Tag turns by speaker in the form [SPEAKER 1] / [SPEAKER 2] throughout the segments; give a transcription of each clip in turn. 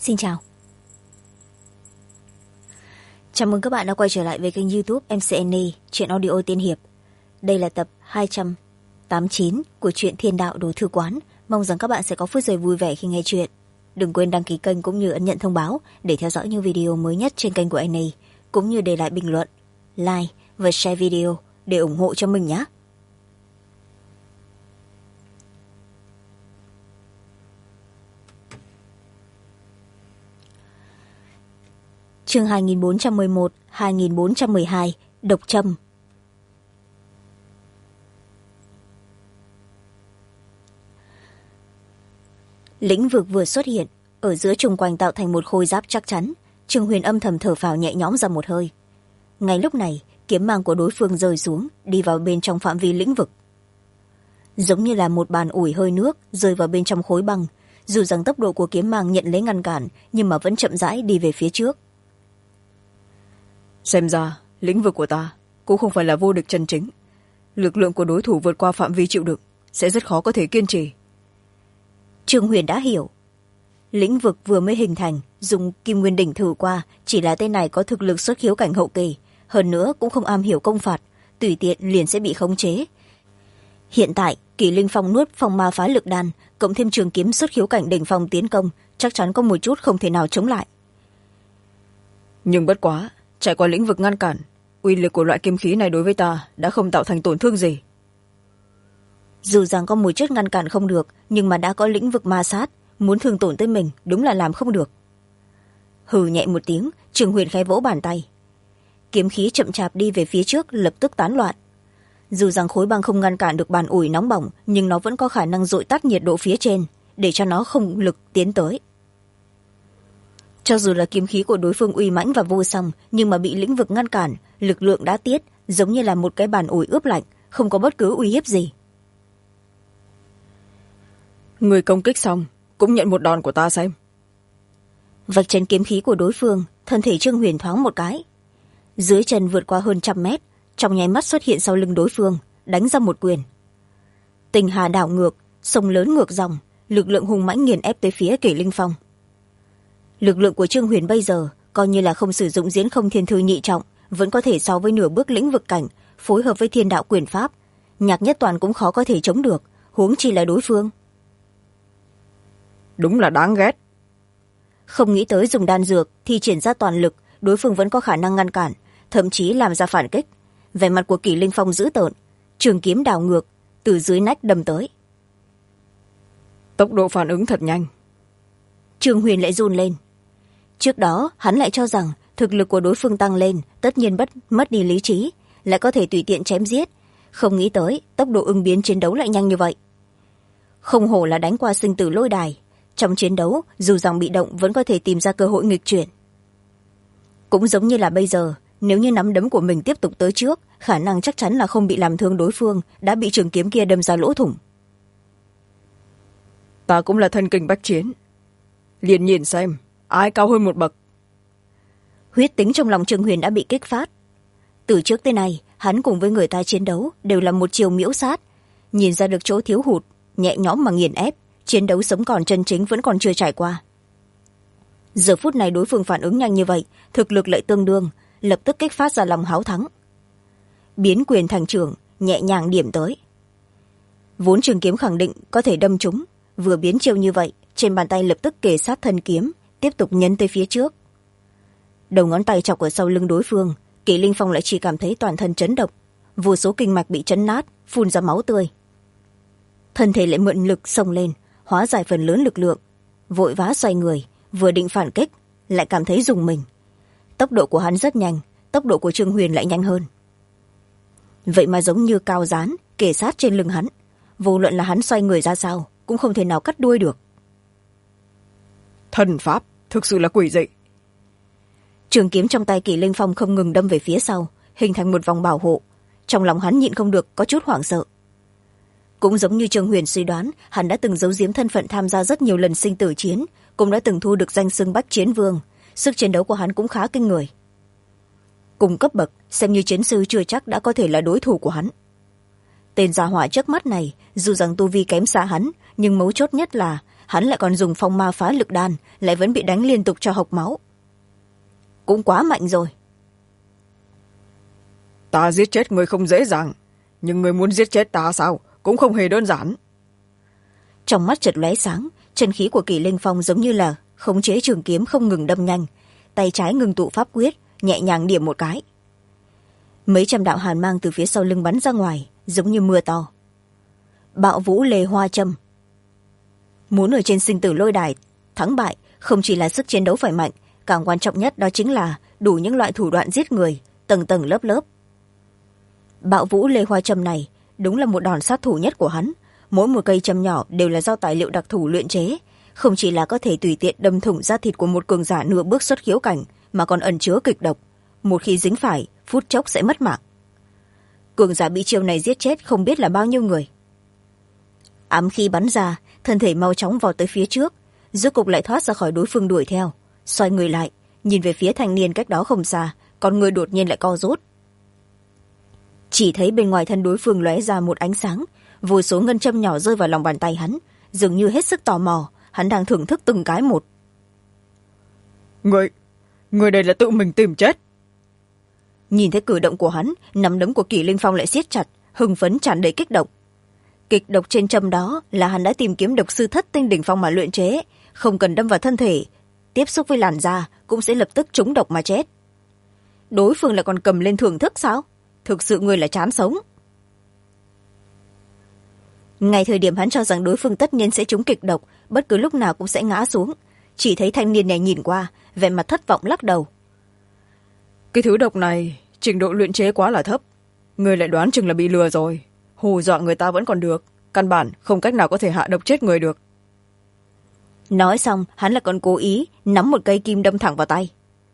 [SPEAKER 1] Xin chào. Chào mừng các bạn đã quay trở lại với kênh YouTube MCNE Chuyện Audio Tiên Hiệp. Đây là tập 289 của truyện Thiên Đạo Đồ Thư Quán. Mong rằng các bạn sẽ có phút giây vui vẻ khi nghe chuyện. Đừng quên đăng ký kênh cũng như ấn nhận thông báo để theo dõi những video mới nhất trên kênh của NE, cũng như để lại bình luận, like và share video để ủng hộ cho mình nhé. Chương 2411-2412 Độc Châm. Lĩnh vực vừa xuất hiện, ở giữa chung quanh tạo thành một khôi giáp chắc chắn. Trương Huyền âm thầm thở phào nhẹ nhõm ra một hơi. Ngay lúc này, kiếm mang của đối phương rơi xuống, đi vào bên trong phạm vi lĩnh vực. Giống như là một bàn ủi hơi nước rơi vào bên trong khối băng. Dù rằng tốc độ của kiếm mang nhận lấy ngăn cản, nhưng mà vẫn chậm rãi đi về phía trước.
[SPEAKER 2] Xem ra, lĩnh vực của ta cũng không phải là vô địch chân chính. Lực lượng của đối thủ vượt qua phạm vi chịu đựng, sẽ rất khó có thể kiên trì.
[SPEAKER 1] Trương Huyền đã hiểu. Lĩnh vực vừa mới hình thành, dùng Kim Nguyên Đỉnh thử qua, chỉ là tên này có thực lực xuất khiếu cảnh hậu kỳ, hơn nữa cũng không am hiểu công phạt, tùy tiện liền sẽ bị khống chế. Hiện tại, Kỷ Linh Phong nuốt phong ma phá lực đan, cộng thêm trường kiếm xuất khiếu cảnh đỉnh phong tiến công, chắc chắn có một chút không thể nào chống lại.
[SPEAKER 2] Nhưng bất quá, trải qua lĩnh vực ngăn cản, uy lực của loại kiếm khí này đối với ta đã không tạo thành tổn thương gì.
[SPEAKER 1] Dù rằng có một chút ngăn cản không được, nhưng mà đã có lĩnh vực ma sát, muốn thương tổn tới mình đúng là làm không được. Hừ nhẹ một tiếng, Trường Huyền khẽ vỗ bàn tay. Kiếm khí chậm chạp đi về phía trước, lập tức tán loạn. Dù rằng khối băng không ngăn cản được bàn ủi nóng bỏng, nhưng nó vẫn có khả năng dội tắt nhiệt độ phía trên, để cho nó không lực tiến tới. Cho dù là kiếm khí của đối phương uy mãnh và vô song, nhưng mà bị lĩnh vực ngăn cản, lực lượng đã tiết, giống như là một cái bàn ủi ướp lạnh, không có bất cứ uy hiếp gì.
[SPEAKER 2] Người công kích xong, cũng nhận một đòn của ta xem.
[SPEAKER 1] Vạch chân kiếm khí của đối phương, thân thể Trương Huyền thoáng một cái. Dưới chân vượt qua hơn 100 mét, trong nháy mắt xuất hiện sau lưng đối phương, đánh ra một quyền. Tình hà đảo ngược, sông lớn ngược dòng, lực lượng hùng mãnh nghiền ép tới phía Kỷ Linh Phong. Lực lượng của Trương Huyền bây giờ coi như là không sử dụng diễn không thiên thư nhị trọng, vẫn có thể so với nửa bước lĩnh vực cảnh, phối hợp với thiên đạo quyền pháp, Nhạc Nhất Toàn cũng khó có thể chống được, huống chi là đối phương.
[SPEAKER 2] Đúng là đáng ghét.
[SPEAKER 1] Không nghĩ tới dùng đan dược thi triển ra toàn lực, đối phương vẫn có khả năng ngăn cản, thậm chí làm ra phản kích. Vẻ mặt của Kỷ Linh Phong dữ tợn, trường kiếm đảo ngược từ dưới nách đâm tới.
[SPEAKER 2] Tốc độ phản ứng thật nhanh.
[SPEAKER 1] Trương Huyền lại run lên. Trước đó hắn lại cho rằng thực lực của đối phương tăng lên, tất nhiên mất đi lý trí, lại có thể tùy tiện chém giết. Không nghĩ tới tốc độ ứng biến chiến đấu lại nhanh như vậy. Không hổ là đánh qua sinh tử lôi đài, trong chiến đấu dù rằng bị động vẫn có thể tìm ra cơ hội nghịch chuyển. Cũng giống như là bây giờ, nếu như nắm đấm của mình tiếp tục tới trước, khả năng chắc chắn là không bị làm thương đối phương, đã bị trường kiếm kia đâm ra lỗ thủng.
[SPEAKER 2] Ta cũng là thân kinh bách chiến, liền nhìn xem ai cao hơn một bậc.
[SPEAKER 1] Huyết tính trong lòng Trương Huyền đã bị kích phát. Từ trước tới nay, hắn cùng với người ta chiến đấu đều là một chiều miễu sát, nhìn ra được chỗ thiếu hụt, nhẹ nhõm mà nghiền ép, chiến đấu sống còn chân chính vẫn còn chưa trải qua. Giờ phút này đối phương phản ứng nhanh như vậy, thực lực lại tương đương, lập tức kích phát ra lòng háo thắng. Biến quyền thành trưởng, nhẹ nhàng điểm tới. Vốn trường kiếm khẳng định có thể đâm trúng, vừa biến chiêu như vậy, trên bàn tay lập tức kề sát thân kiếm, tiếp tục nhấn tới phía trước. Đầu ngón tay chọc ở sau lưng đối phương, Kỷ Linh Phong lại chỉ cảm thấy toàn thân chấn động, vô số kinh mạch bị chấn nát, phun ra máu tươi. Thân thể lại mượn lực xông lên, hóa giải phần lớn lực lượng, vội vã xoay người, vừa định phản kích, lại cảm thấy rùng mình. Tốc độ của hắn rất nhanh, tốc độ của Trương Huyền lại nhanh hơn. Vậy mà giống như cao dán kề sát trên lưng hắn, vô luận là hắn xoay người ra sao cũng không thể nào cắt đuôi được.
[SPEAKER 2] Thần pháp thực sự là quỷ dị.
[SPEAKER 1] Trường kiếm trong tay Kỷ Linh Phong không ngừng đâm về phía sau, hình thành một vòng bảo hộ. Trong lòng hắn nhịn không được có chút hoảng sợ. Cũng giống như Trương Huyền suy đoán, hắn đã từng giấu giếm thân phận tham gia rất nhiều lần sinh tử chiến, cũng đã từng thu được danh xưng Bách Chiến Vương, sức chiến đấu của hắn cũng khá kinh người. Cùng cấp bậc, xem như chiến sư chưa chắc đã có thể là đối thủ của hắn. Tên gia hỏa trước mắt này, dù rằng tu vi kém xa hắn, nhưng mấu chốt nhất là hắn lại còn dùng phong ma phá lực đan, lại vẫn bị đánh liên tục cho hộc máu. Cũng quá mạnh rồi.
[SPEAKER 2] Ta giết chết người không dễ dàng, nhưng người muốn giết chết ta sao cũng không hề đơn giản.
[SPEAKER 1] Trong mắt chợt lóe sáng, chân khí của Kỷ Linh Phong giống như là khống chế trường kiếm không ngừng đâm nhanh, tay trái ngừng tụ pháp quyết, nhẹ nhàng điểm một cái. Mấy trăm đạo hàn mang từ phía sau lưng bắn ra ngoài, giống như mưa to. Bạo vũ lê hoa châm. Muốn ở trên sinh tử lôi đài thắng bại, không chỉ là sức chiến đấu phải mạnh, càng quan trọng nhất đó chính là đủ những loại thủ đoạn giết người, tầng tầng lớp lớp. Bạo vũ lê hoa châm này đúng là một đòn sát thủ nhất của hắn. Mỗi một cây châm nhỏ đều là do tài liệu đặc thù luyện chế, không chỉ là có thể tùy tiện đâm thủng da thịt của một cường giả nửa bước xuất khiếu cảnh, mà còn ẩn chứa kịch độc. Một khi dính phải, phút chốc sẽ mất mạng. Cường giả bị chiêu này giết chết không biết là bao nhiêu người. Ám khí bắn ra, thân thể mau chóng vào tới phía trước, rốt cục lại thoát ra khỏi đối phương đuổi theo. Xoay người lại, nhìn về phía thanh niên cách đó không xa, con người đột nhiên lại co rút. Chỉ thấy bên ngoài thân đối phương lóe ra một ánh sáng, vô số ngân châm nhỏ rơi vào lòng bàn tay hắn, dường như hết sức tò mò, hắn đang thưởng thức từng cái một.
[SPEAKER 2] Người đây là tự mình tìm chết.
[SPEAKER 1] Nhìn thấy cử động của hắn, nắm đấm của Kỷ Linh Phong lại siết chặt, hưng phấn tràn đầy kích động. Kịch độc trên châm đó là hắn đã tìm kiếm độc sư thất tinh đỉnh phong mà luyện chế, không cần đâm vào thân thể, tiếp xúc với làn da cũng sẽ lập tức trúng độc mà chết. Đối phương lại còn cầm lên thưởng thức sao? Thực sự người là chán sống. Ngay thời điểm hắn cho rằng đối phương tất nhiên sẽ trúng kịch độc, bất cứ lúc nào cũng sẽ ngã xuống, chỉ thấy thanh niên này nhìn qua, vẻ mặt thất vọng lắc đầu.
[SPEAKER 2] Cái thứ độc này trình độ luyện chế quá là thấp, người lại đoán chừng là bị lừa rồi. Hù dọa người ta vẫn còn được, căn bản không cách nào có thể hạ độc chết người được.
[SPEAKER 1] Nói xong, hắn lại còn cố ý nắm một cây kim đâm thẳng vào tay.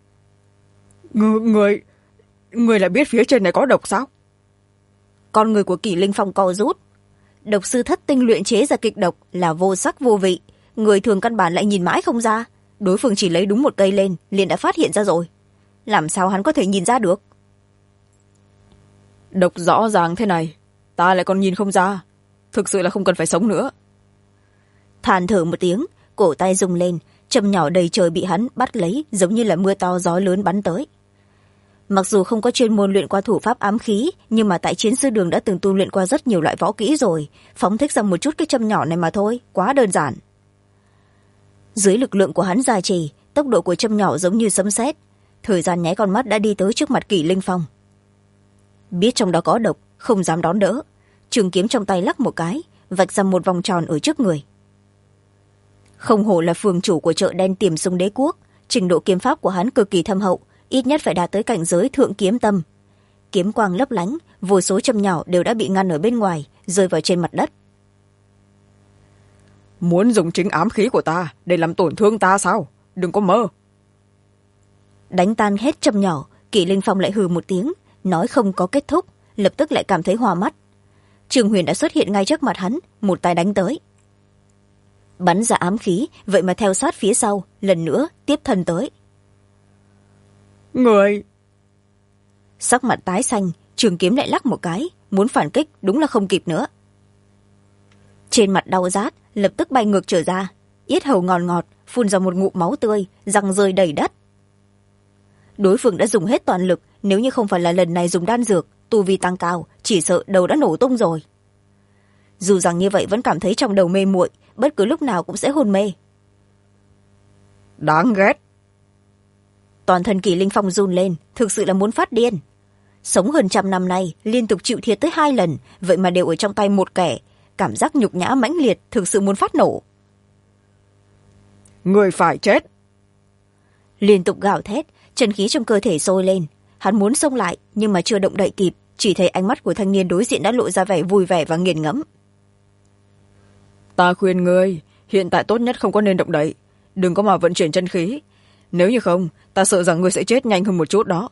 [SPEAKER 2] Người lại biết phía trên này có độc sao?
[SPEAKER 1] Con người của Kỷ Linh Phong co rút. Độc sư thất tinh luyện chế ra kịch độc là vô sắc vô vị, người thường căn bản lại nhìn mãi không ra. Đối phương chỉ lấy đúng một cây lên liền đã phát hiện ra rồi, làm sao hắn có thể nhìn ra được?
[SPEAKER 2] Độc rõ ràng thế này, ta lại còn nhìn không ra, thực sự là không cần phải sống nữa.
[SPEAKER 1] Than thở một tiếng, cổ tay rung lên, châm nhỏ đầy trời bị hắn bắt lấy, giống như là mưa to gió lớn bắn tới. Mặc dù không có chuyên môn luyện qua thủ pháp ám khí, nhưng mà tại chiến sư đường đã từng tu luyện qua rất nhiều loại võ kỹ rồi, phóng thích ra một chút cái châm nhỏ này mà thôi, quá đơn giản. Dưới lực lượng của hắn gia trì, tốc độ của châm nhỏ giống như sấm sét, thời gian nháy con mắt đã đi tới trước mặt Kỷ Linh Phong. Biết trong đó có độc, không dám đón đỡ, trường kiếm trong tay lắc một cái, vạch ra một vòng tròn ở trước người. Không hổ là phường chủ của chợ đen Tiềm Sung Đế Quốc, trình độ kiếm pháp của hắn cực kỳ thâm hậu, ít nhất phải đạt tới cảnh giới thượng kiếm tâm. Kiếm quang lấp lánh, vô số châm nhỏ đều đã bị ngăn ở bên ngoài, rơi vào trên mặt đất.
[SPEAKER 2] Muốn dùng chính ám khí của ta để làm tổn thương ta sao? Đừng có mơ.
[SPEAKER 1] Đánh tan hết châm nhỏ, Kỷ Linh Phong lại hừ một tiếng, nói không có kết thúc, lập tức lại cảm thấy hoa mắt. Trường Huyền đã xuất hiện ngay trước mặt hắn, một tay đánh tới. Bắn ra ám khí, vậy mà theo sát phía sau, lần nữa tiếp thân tới.
[SPEAKER 2] Người!
[SPEAKER 1] Sắc mặt tái xanh, trường kiếm lại lắc một cái, muốn phản kích đúng là không kịp nữa. Trên mặt đau rát, lập tức bay ngược trở ra, yết hầu ngọt ngọt, phun ra một ngụm máu tươi, răng rơi đầy đất. Đối phương đã dùng hết toàn lực, nếu như không phải là lần này dùng đan dược, tu vi tăng cao, chỉ sợ đầu đã nổ tung rồi. Dù rằng như vậy vẫn cảm thấy trong đầu mê muội, bất cứ lúc nào cũng sẽ hôn mê.
[SPEAKER 2] Đáng ghét!
[SPEAKER 1] Toàn thân Kỷ Linh Phong run lên, thực sự là muốn phát điên. Sống hơn 100 năm nay, liên tục chịu thiệt tới 2 lần, vậy mà đều ở trong tay một kẻ, cảm giác nhục nhã mãnh liệt, thực sự muốn phát nổ.
[SPEAKER 2] Người phải chết!
[SPEAKER 1] Liên tục gào thét, chân khí trong cơ thể sôi lên. Hắn muốn xông lại, nhưng mà chưa động đậy kịp, chỉ thấy ánh mắt của thanh niên đối diện đã lộ ra vẻ vui vẻ và nghiền ngẫm.
[SPEAKER 2] Ta khuyên ngươi, hiện tại tốt nhất không có nên động đậy, đừng có mà vận chuyển chân khí. Nếu như không, ta sợ rằng ngươi sẽ chết nhanh hơn một chút đó.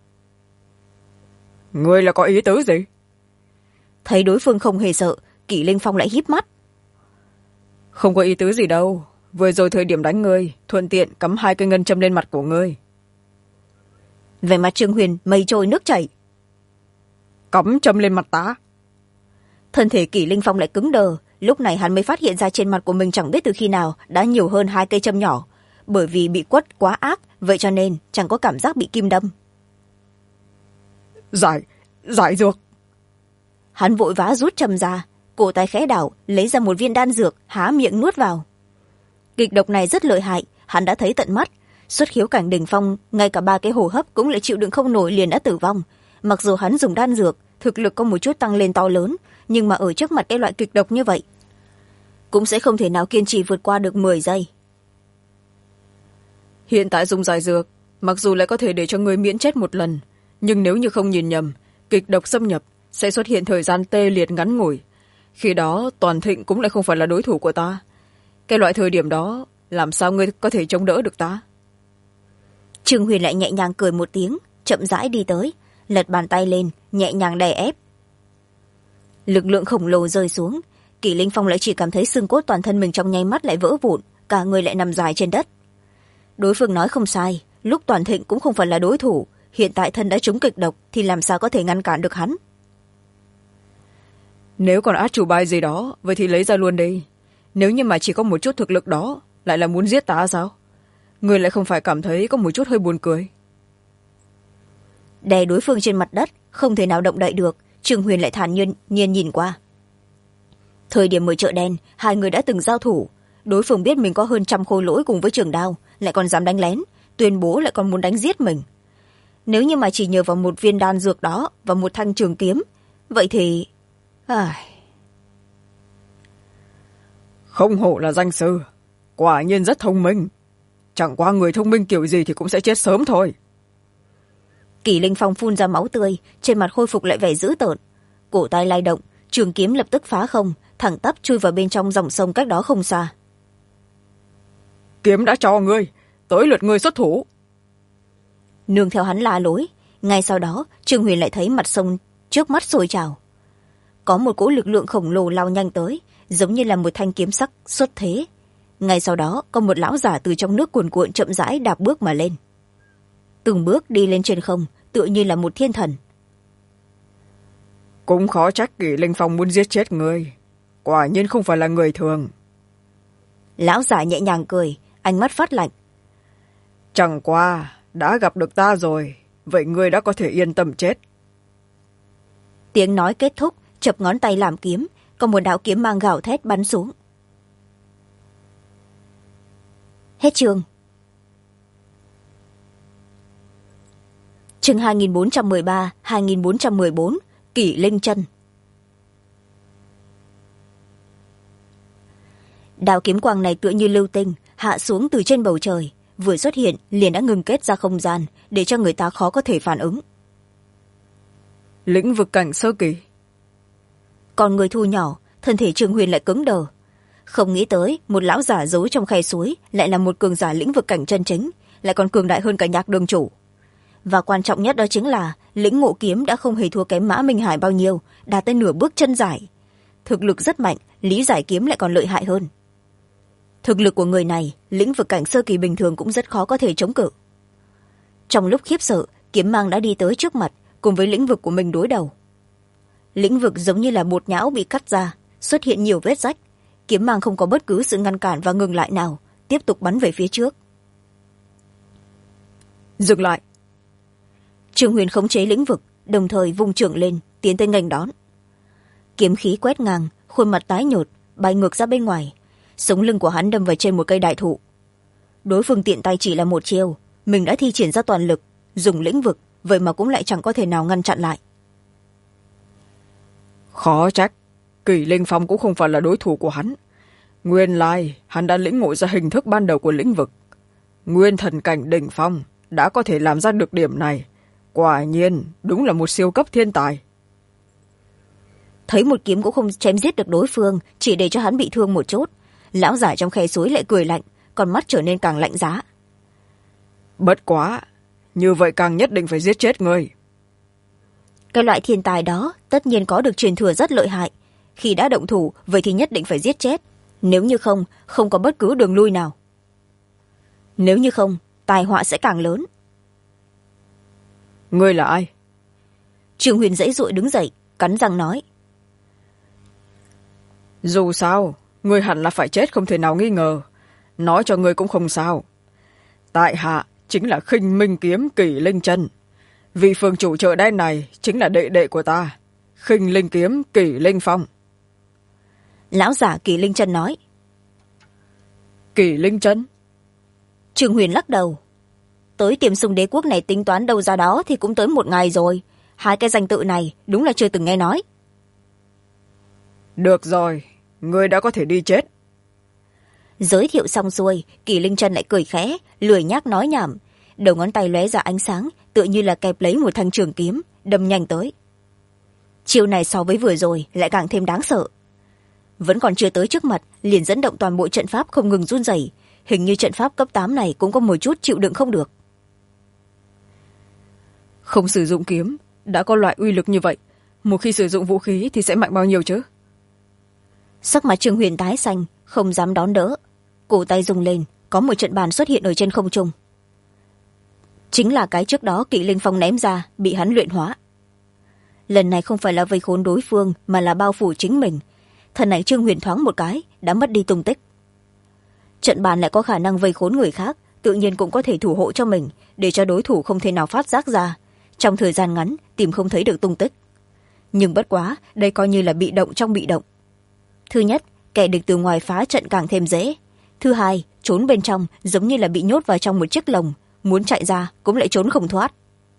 [SPEAKER 2] Ngươi là có ý tứ gì?
[SPEAKER 1] Thấy đối phương không hề sợ, Kỷ Linh Phong lại híp mắt.
[SPEAKER 2] Không có ý tứ gì đâu, vừa rồi thời điểm đánh ngươi, thuận tiện cắm 2 cây ngân châm lên mặt của ngươi.
[SPEAKER 1] Về mặt Trương Huyền mây trôi nước chảy.
[SPEAKER 2] Cắm châm lên mặt ta?
[SPEAKER 1] Thân thể Kỷ Linh Phong lại cứng đờ, lúc này hắn mới phát hiện ra trên mặt của mình chẳng biết từ khi nào đã nhiều hơn 2 cây châm nhỏ, bởi vì bị quất quá ác, vậy cho nên chẳng có cảm giác bị kim đâm.
[SPEAKER 2] Giải dược.
[SPEAKER 1] Hắn vội vã rút châm ra, cổ tay khẽ đảo lấy ra một viên đan dược, há miệng nuốt vào. Kịch độc này rất lợi hại, hắn đã thấy tận mắt. Xuất khiếu cảnh đỉnh phong, ngay cả 3 cái hô hấp cũng lại chịu đựng không nổi, liền đã tử vong. Mặc dù hắn dùng đan dược, thực lực có một chút tăng lên to lớn, nhưng mà ở trước mặt cái loại kịch độc như vậy cũng sẽ không thể nào kiên trì vượt qua được 10 giây.
[SPEAKER 2] Hiện tại dùng giải dược, mặc dù lại có thể để cho người miễn chết một lần, nhưng nếu như không nhìn nhầm, kịch độc xâm nhập sẽ xuất hiện thời gian tê liệt ngắn ngủi. Khi đó Toàn Thịnh cũng lại không phải là đối thủ của ta. Cái loại thời điểm đó, làm sao ngươi có thể chống đỡ được ta?
[SPEAKER 1] Trương Huyền lại nhẹ nhàng cười một tiếng, chậm rãi đi tới, lật bàn tay lên, nhẹ nhàng đè ép. Lực lượng khổng lồ rơi xuống, Kỷ Linh Phong lại chỉ cảm thấy xương cốt toàn thân mình trong nháy mắt lại vỡ vụn, cả người lại nằm dài trên đất. Đối phương nói không sai, lúc Toàn Thịnh cũng không phải là đối thủ, hiện tại thân đã trúng kịch độc thì làm sao có thể ngăn cản được hắn.
[SPEAKER 2] Nếu còn át chủ bài gì đó, vậy thì lấy ra luôn đi. Nếu như mà chỉ có một chút thực lực đó, lại là muốn giết ta sao? Người lại không phải cảm thấy có một chút hơi buồn cười?
[SPEAKER 1] Đè đối phương trên mặt đất, không thể nào động đậy được, Trương Huyền lại thản nhiên nhìn qua. Thời điểm ở chợ đen, hai người đã từng giao thủ. Đối phương biết mình có hơn 100 khôi lỗi cùng với trường đao, lại còn dám đánh lén, tuyên bố lại còn muốn đánh giết mình. Nếu như mà chỉ nhờ vào một viên đan dược đó và một thanh trường kiếm, vậy thì...
[SPEAKER 2] Không hổ là danh sư, quả nhiên rất thông minh. Chẳng qua người thông minh kiểu gì thì cũng sẽ chết sớm thôi.
[SPEAKER 1] Kỷ Linh Phong phun ra máu tươi, trên mặt khôi phục lại vẻ dữ tợn. Cổ tay lay động, trường kiếm lập tức phá không, thẳng tắp chui vào bên trong dòng sông cách đó không xa.
[SPEAKER 2] Kiếm đã cho ngươi, tới lượt ngươi xuất thủ.
[SPEAKER 1] Nương theo hắn la lối, ngay sau đó Trương Huyền lại thấy mặt sông trước mắt sôi trào. Có một cỗ lực lượng khổng lồ lao nhanh tới, giống như là một thanh kiếm sắc xuất thế. Ngay sau đó có một lão giả từ trong nước cuồn cuộn chậm rãi đạp bước mà lên. Từng bước đi lên trên không, tựa như là một thiên thần.
[SPEAKER 2] Cũng khó trách Kỷ Linh Phong muốn giết chết ngươi, quả nhiên không phải là người thường.
[SPEAKER 1] Lão giả nhẹ nhàng cười, ánh mắt phát lạnh.
[SPEAKER 2] Chẳng qua đã gặp được ta rồi, vậy ngươi đã có thể yên tâm chết.
[SPEAKER 1] Tiếng nói kết thúc, chập ngón tay làm kiếm, còn một đạo kiếm mang gào thét bắn xuống. Hết chương. Chương 2413-2414, Kỷ Linh Chân. Đạo kiếm quang này tựa như lưu tinh, hạ xuống từ trên bầu trời, vừa xuất hiện liền đã ngừng kết ra không gian, để cho người ta khó có thể phản ứng.
[SPEAKER 2] Lĩnh vực cảnh sơ kỳ.
[SPEAKER 1] Còn người thu nhỏ, thân thể Trương Huyền lại cứng đờ. Không nghĩ tới một lão giả giấu trong khe suối lại là một cường giả lĩnh vực cảnh chân chính, lại còn cường đại hơn cả Nhạc Đường chủ. Và quan trọng nhất đó chính là lĩnh ngộ kiếm đã không hề thua kém Mã Minh Hải bao nhiêu, đạt tới nửa bước chân giải. Thực lực rất mạnh, lý giải kiếm lại còn lợi hại hơn. Thực lực của người này, lĩnh vực cảnh sơ kỳ bình thường cũng rất khó có thể chống cự. Trong lúc khiếp sợ, kiếm mang đã đi tới trước mặt, cùng với lĩnh vực của mình đối đầu. Lĩnh vực giống như là bột nhão bị cắt ra, xuất hiện nhiều vết rách. Kiếm mang không có bất cứ sự ngăn cản và ngừng lại nào, tiếp tục bắn về phía trước.
[SPEAKER 2] Dừng lại.
[SPEAKER 1] Trương Huyền khống chế lĩnh vực, đồng thời vung trưởng lên, tiến tới nghênh đón. Kiếm khí quét ngang, khuôn mặt tái nhợt, bay ngược ra bên ngoài. Sống lưng của hắn đâm vào trên một cây đại thụ. Đối phương tiện tay chỉ là một chiêu, mình đã thi triển ra toàn lực, dùng lĩnh vực, vậy mà cũng lại chẳng có thể nào ngăn chặn lại.
[SPEAKER 2] Khó trách, Kỷ Linh Phong cũng không phải là đối thủ của hắn. Nguyên lai, hắn đã lĩnh ngộ ra hình thức ban đầu của lĩnh vực. Nguyên thần cảnh đỉnh phong đã có thể làm ra được điểm này. Quả nhiên, đúng là một siêu cấp thiên tài.
[SPEAKER 1] Thấy một kiếm cũng không chém giết được đối phương, chỉ để cho hắn bị thương một chút. Lão giả trong khe suối lại cười lạnh, còn mắt trở nên càng lạnh giá.
[SPEAKER 2] Bất quá, như vậy càng nhất định phải giết chết ngươi.
[SPEAKER 1] Cái loại thiên tài đó tất nhiên có được truyền thừa rất lợi hại. Khi đã động thủ, vậy thì nhất định phải giết chết. Nếu như không, không có bất cứ đường lui nào. Nếu như không, tai họa sẽ càng lớn.
[SPEAKER 2] Ngươi là ai?
[SPEAKER 1] Trương Huyền giãy giụa đứng dậy, cắn răng nói.
[SPEAKER 2] dù sao ngươi hẳn là phải chết không thể nào nghi ngờ, nói cho ngươi cũng không sao. Tại hạ chính là Khinh Minh Kiếm Kỷ Linh Chân, vị phường chủ chợ đen này chính là đệ đệ của ta, Khinh Linh Kiếm Kỷ Linh Phong.
[SPEAKER 1] Lão giả Kỷ Linh Chân nói.
[SPEAKER 2] Kỷ Linh Chân?
[SPEAKER 1] Trương Huyền lắc đầu. Tới Tiềm Sùng Đế quốc này tính toán đâu ra đó thì cũng tới một ngày rồi, hai cái danh tự này đúng là chưa từng nghe nói.
[SPEAKER 2] Được rồi, ngươi đã có thể đi chết.
[SPEAKER 1] Giới thiệu xong xuôi, Kỷ Linh Chân lại cười khẽ, lười nhác nói nhảm, đầu ngón tay lóe ra ánh sáng, tựa như là kẹp lấy một thanh trường kiếm, đâm nhanh tới. Chiêu này so với vừa rồi lại càng thêm đáng sợ. Vẫn còn chưa tới trước mặt, liền dẫn động toàn bộ trận pháp không ngừng run rẩy, hình như trận pháp cấp 8 này cũng có một chút chịu đựng không được.
[SPEAKER 2] Không sử dụng kiếm đã có loại uy lực như vậy, một khi sử dụng vũ khí thì sẽ mạnh bao nhiêu chứ?
[SPEAKER 1] Sắc mặt Trương Huyền tái xanh, không dám đón đỡ, cổ tay rung lên, có một trận bàn xuất hiện ở trên không trung. Chính là cái trước đó Kỷ Linh Phong ném ra, bị hắn luyện hóa. Lần này không phải là vây khốn đối phương mà là bao phủ chính mình. Thần ảnh Trương Huyền thoáng một cái đã mất đi tung tích. Trận bàn lại có khả năng vây khốn người khác, tự nhiên cũng có thể thủ hộ cho mình, để cho đối thủ không thể nào phát giác ra, trong thời gian ngắn tìm không thấy được tung tích. Nhưng bất quá, đây coi như là bị động trong bị động. Thứ nhất, kẻ địch từ ngoài phá trận càng thêm dễ. Thứ hai, trốn bên trong giống như là bị nhốt vào trong một chiếc lồng, muốn chạy ra cũng lại trốn không thoát.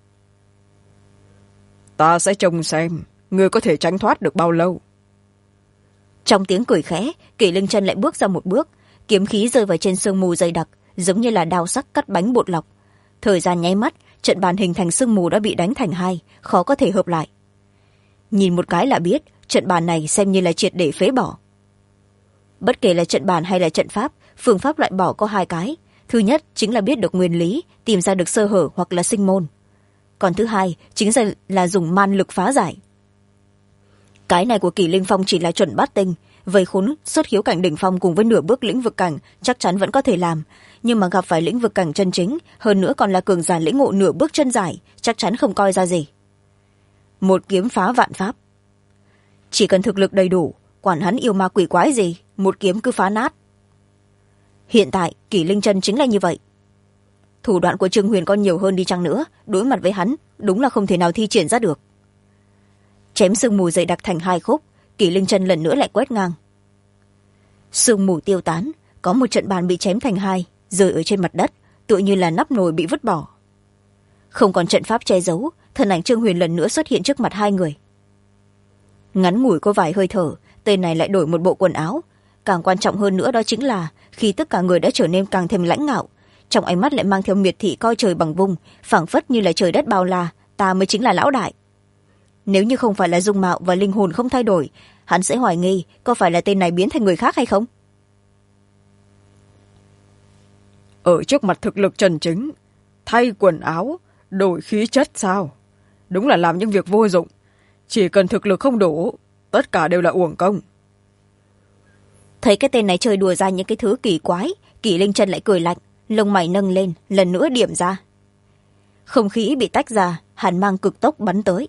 [SPEAKER 2] Ta sẽ trông xem ngươi có thể tránh thoát được bao lâu.
[SPEAKER 1] Trong tiếng cười khẽ, Kỷ Linh Chân lại bước ra một bước, kiếm khí rơi vào trên sương mù dày đặc, giống như là đao sắc cắt bánh bột lọc. Thời gian nháy mắt, trận bàn hình thành sương mù đã bị đánh thành hai, khó có thể hợp lại. Nhìn một cái là biết, trận bàn này xem như là triệt để phế bỏ. Bất kể là trận bàn hay là trận pháp, phương pháp loại bỏ có hai cái. Thứ nhất chính là biết được nguyên lý, tìm ra được sơ hở hoặc là sinh môn. Còn thứ hai chính là dùng man lực phá giải. Cái này của Kỷ Linh Phong chỉ là chuẩn bát tinh, vây khốn xuất khiếu cảnh đỉnh phong cùng với nửa bước lĩnh vực cảnh chắc chắn vẫn có thể làm, nhưng mà gặp phải lĩnh vực cảnh chân chính, hơn nữa còn là cường giả lĩnh ngộ nửa bước chân giải, chắc chắn không coi ra gì. Một kiếm phá vạn pháp. Chỉ cần thực lực đầy đủ, quản hắn yêu ma quỷ quái gì, một kiếm cứ phá nát. Hiện tại Kỷ Linh Chân chính là như vậy. Thủ đoạn của Trương Huyền còn nhiều hơn đi chăng nữa, đối mặt với hắn đúng là không thể nào thi triển ra được. Chém sương mù dày đặc thành hai khúc, Kỷ Linh Chân lần nữa lại quét ngang. Sương mù tiêu tán, có một trận bàn bị chém thành hai, rơi ở trên mặt đất, tựa như là nắp nồi bị vứt bỏ. Không còn trận pháp che giấu, thân ảnh Trương Huyền lần nữa xuất hiện trước mặt hai người. Ngắn ngủi có vài hơi thở, tên này lại đổi một bộ quần áo. Càng quan trọng hơn nữa đó chính là khi tất cả người đã trở nên càng thêm lãnh ngạo, trong ánh mắt lại mang theo miệt thị coi trời bằng vung, phảng phất như là trời đất bao la, ta mới chính là lão đại. Nếu như không phải là dung mạo và linh hồn không thay đổi, hắn sẽ hoài nghi có phải là tên này biến thành người khác hay không.
[SPEAKER 2] Ở trước mặt thực lực chân chính, thay quần áo, đổi khí chất sao? Đúng là làm những việc vô dụng. Chỉ cần thực lực không đủ, tất cả đều là uổng công.
[SPEAKER 1] Thấy cái tên này chơi đùa ra những cái thứ kỳ quái, Kỷ Linh Chân lại cười lạnh, lông mày nâng lên, lần nữa điểm ra. Không khí bị tách ra, hàn mang cực tốc bắn tới.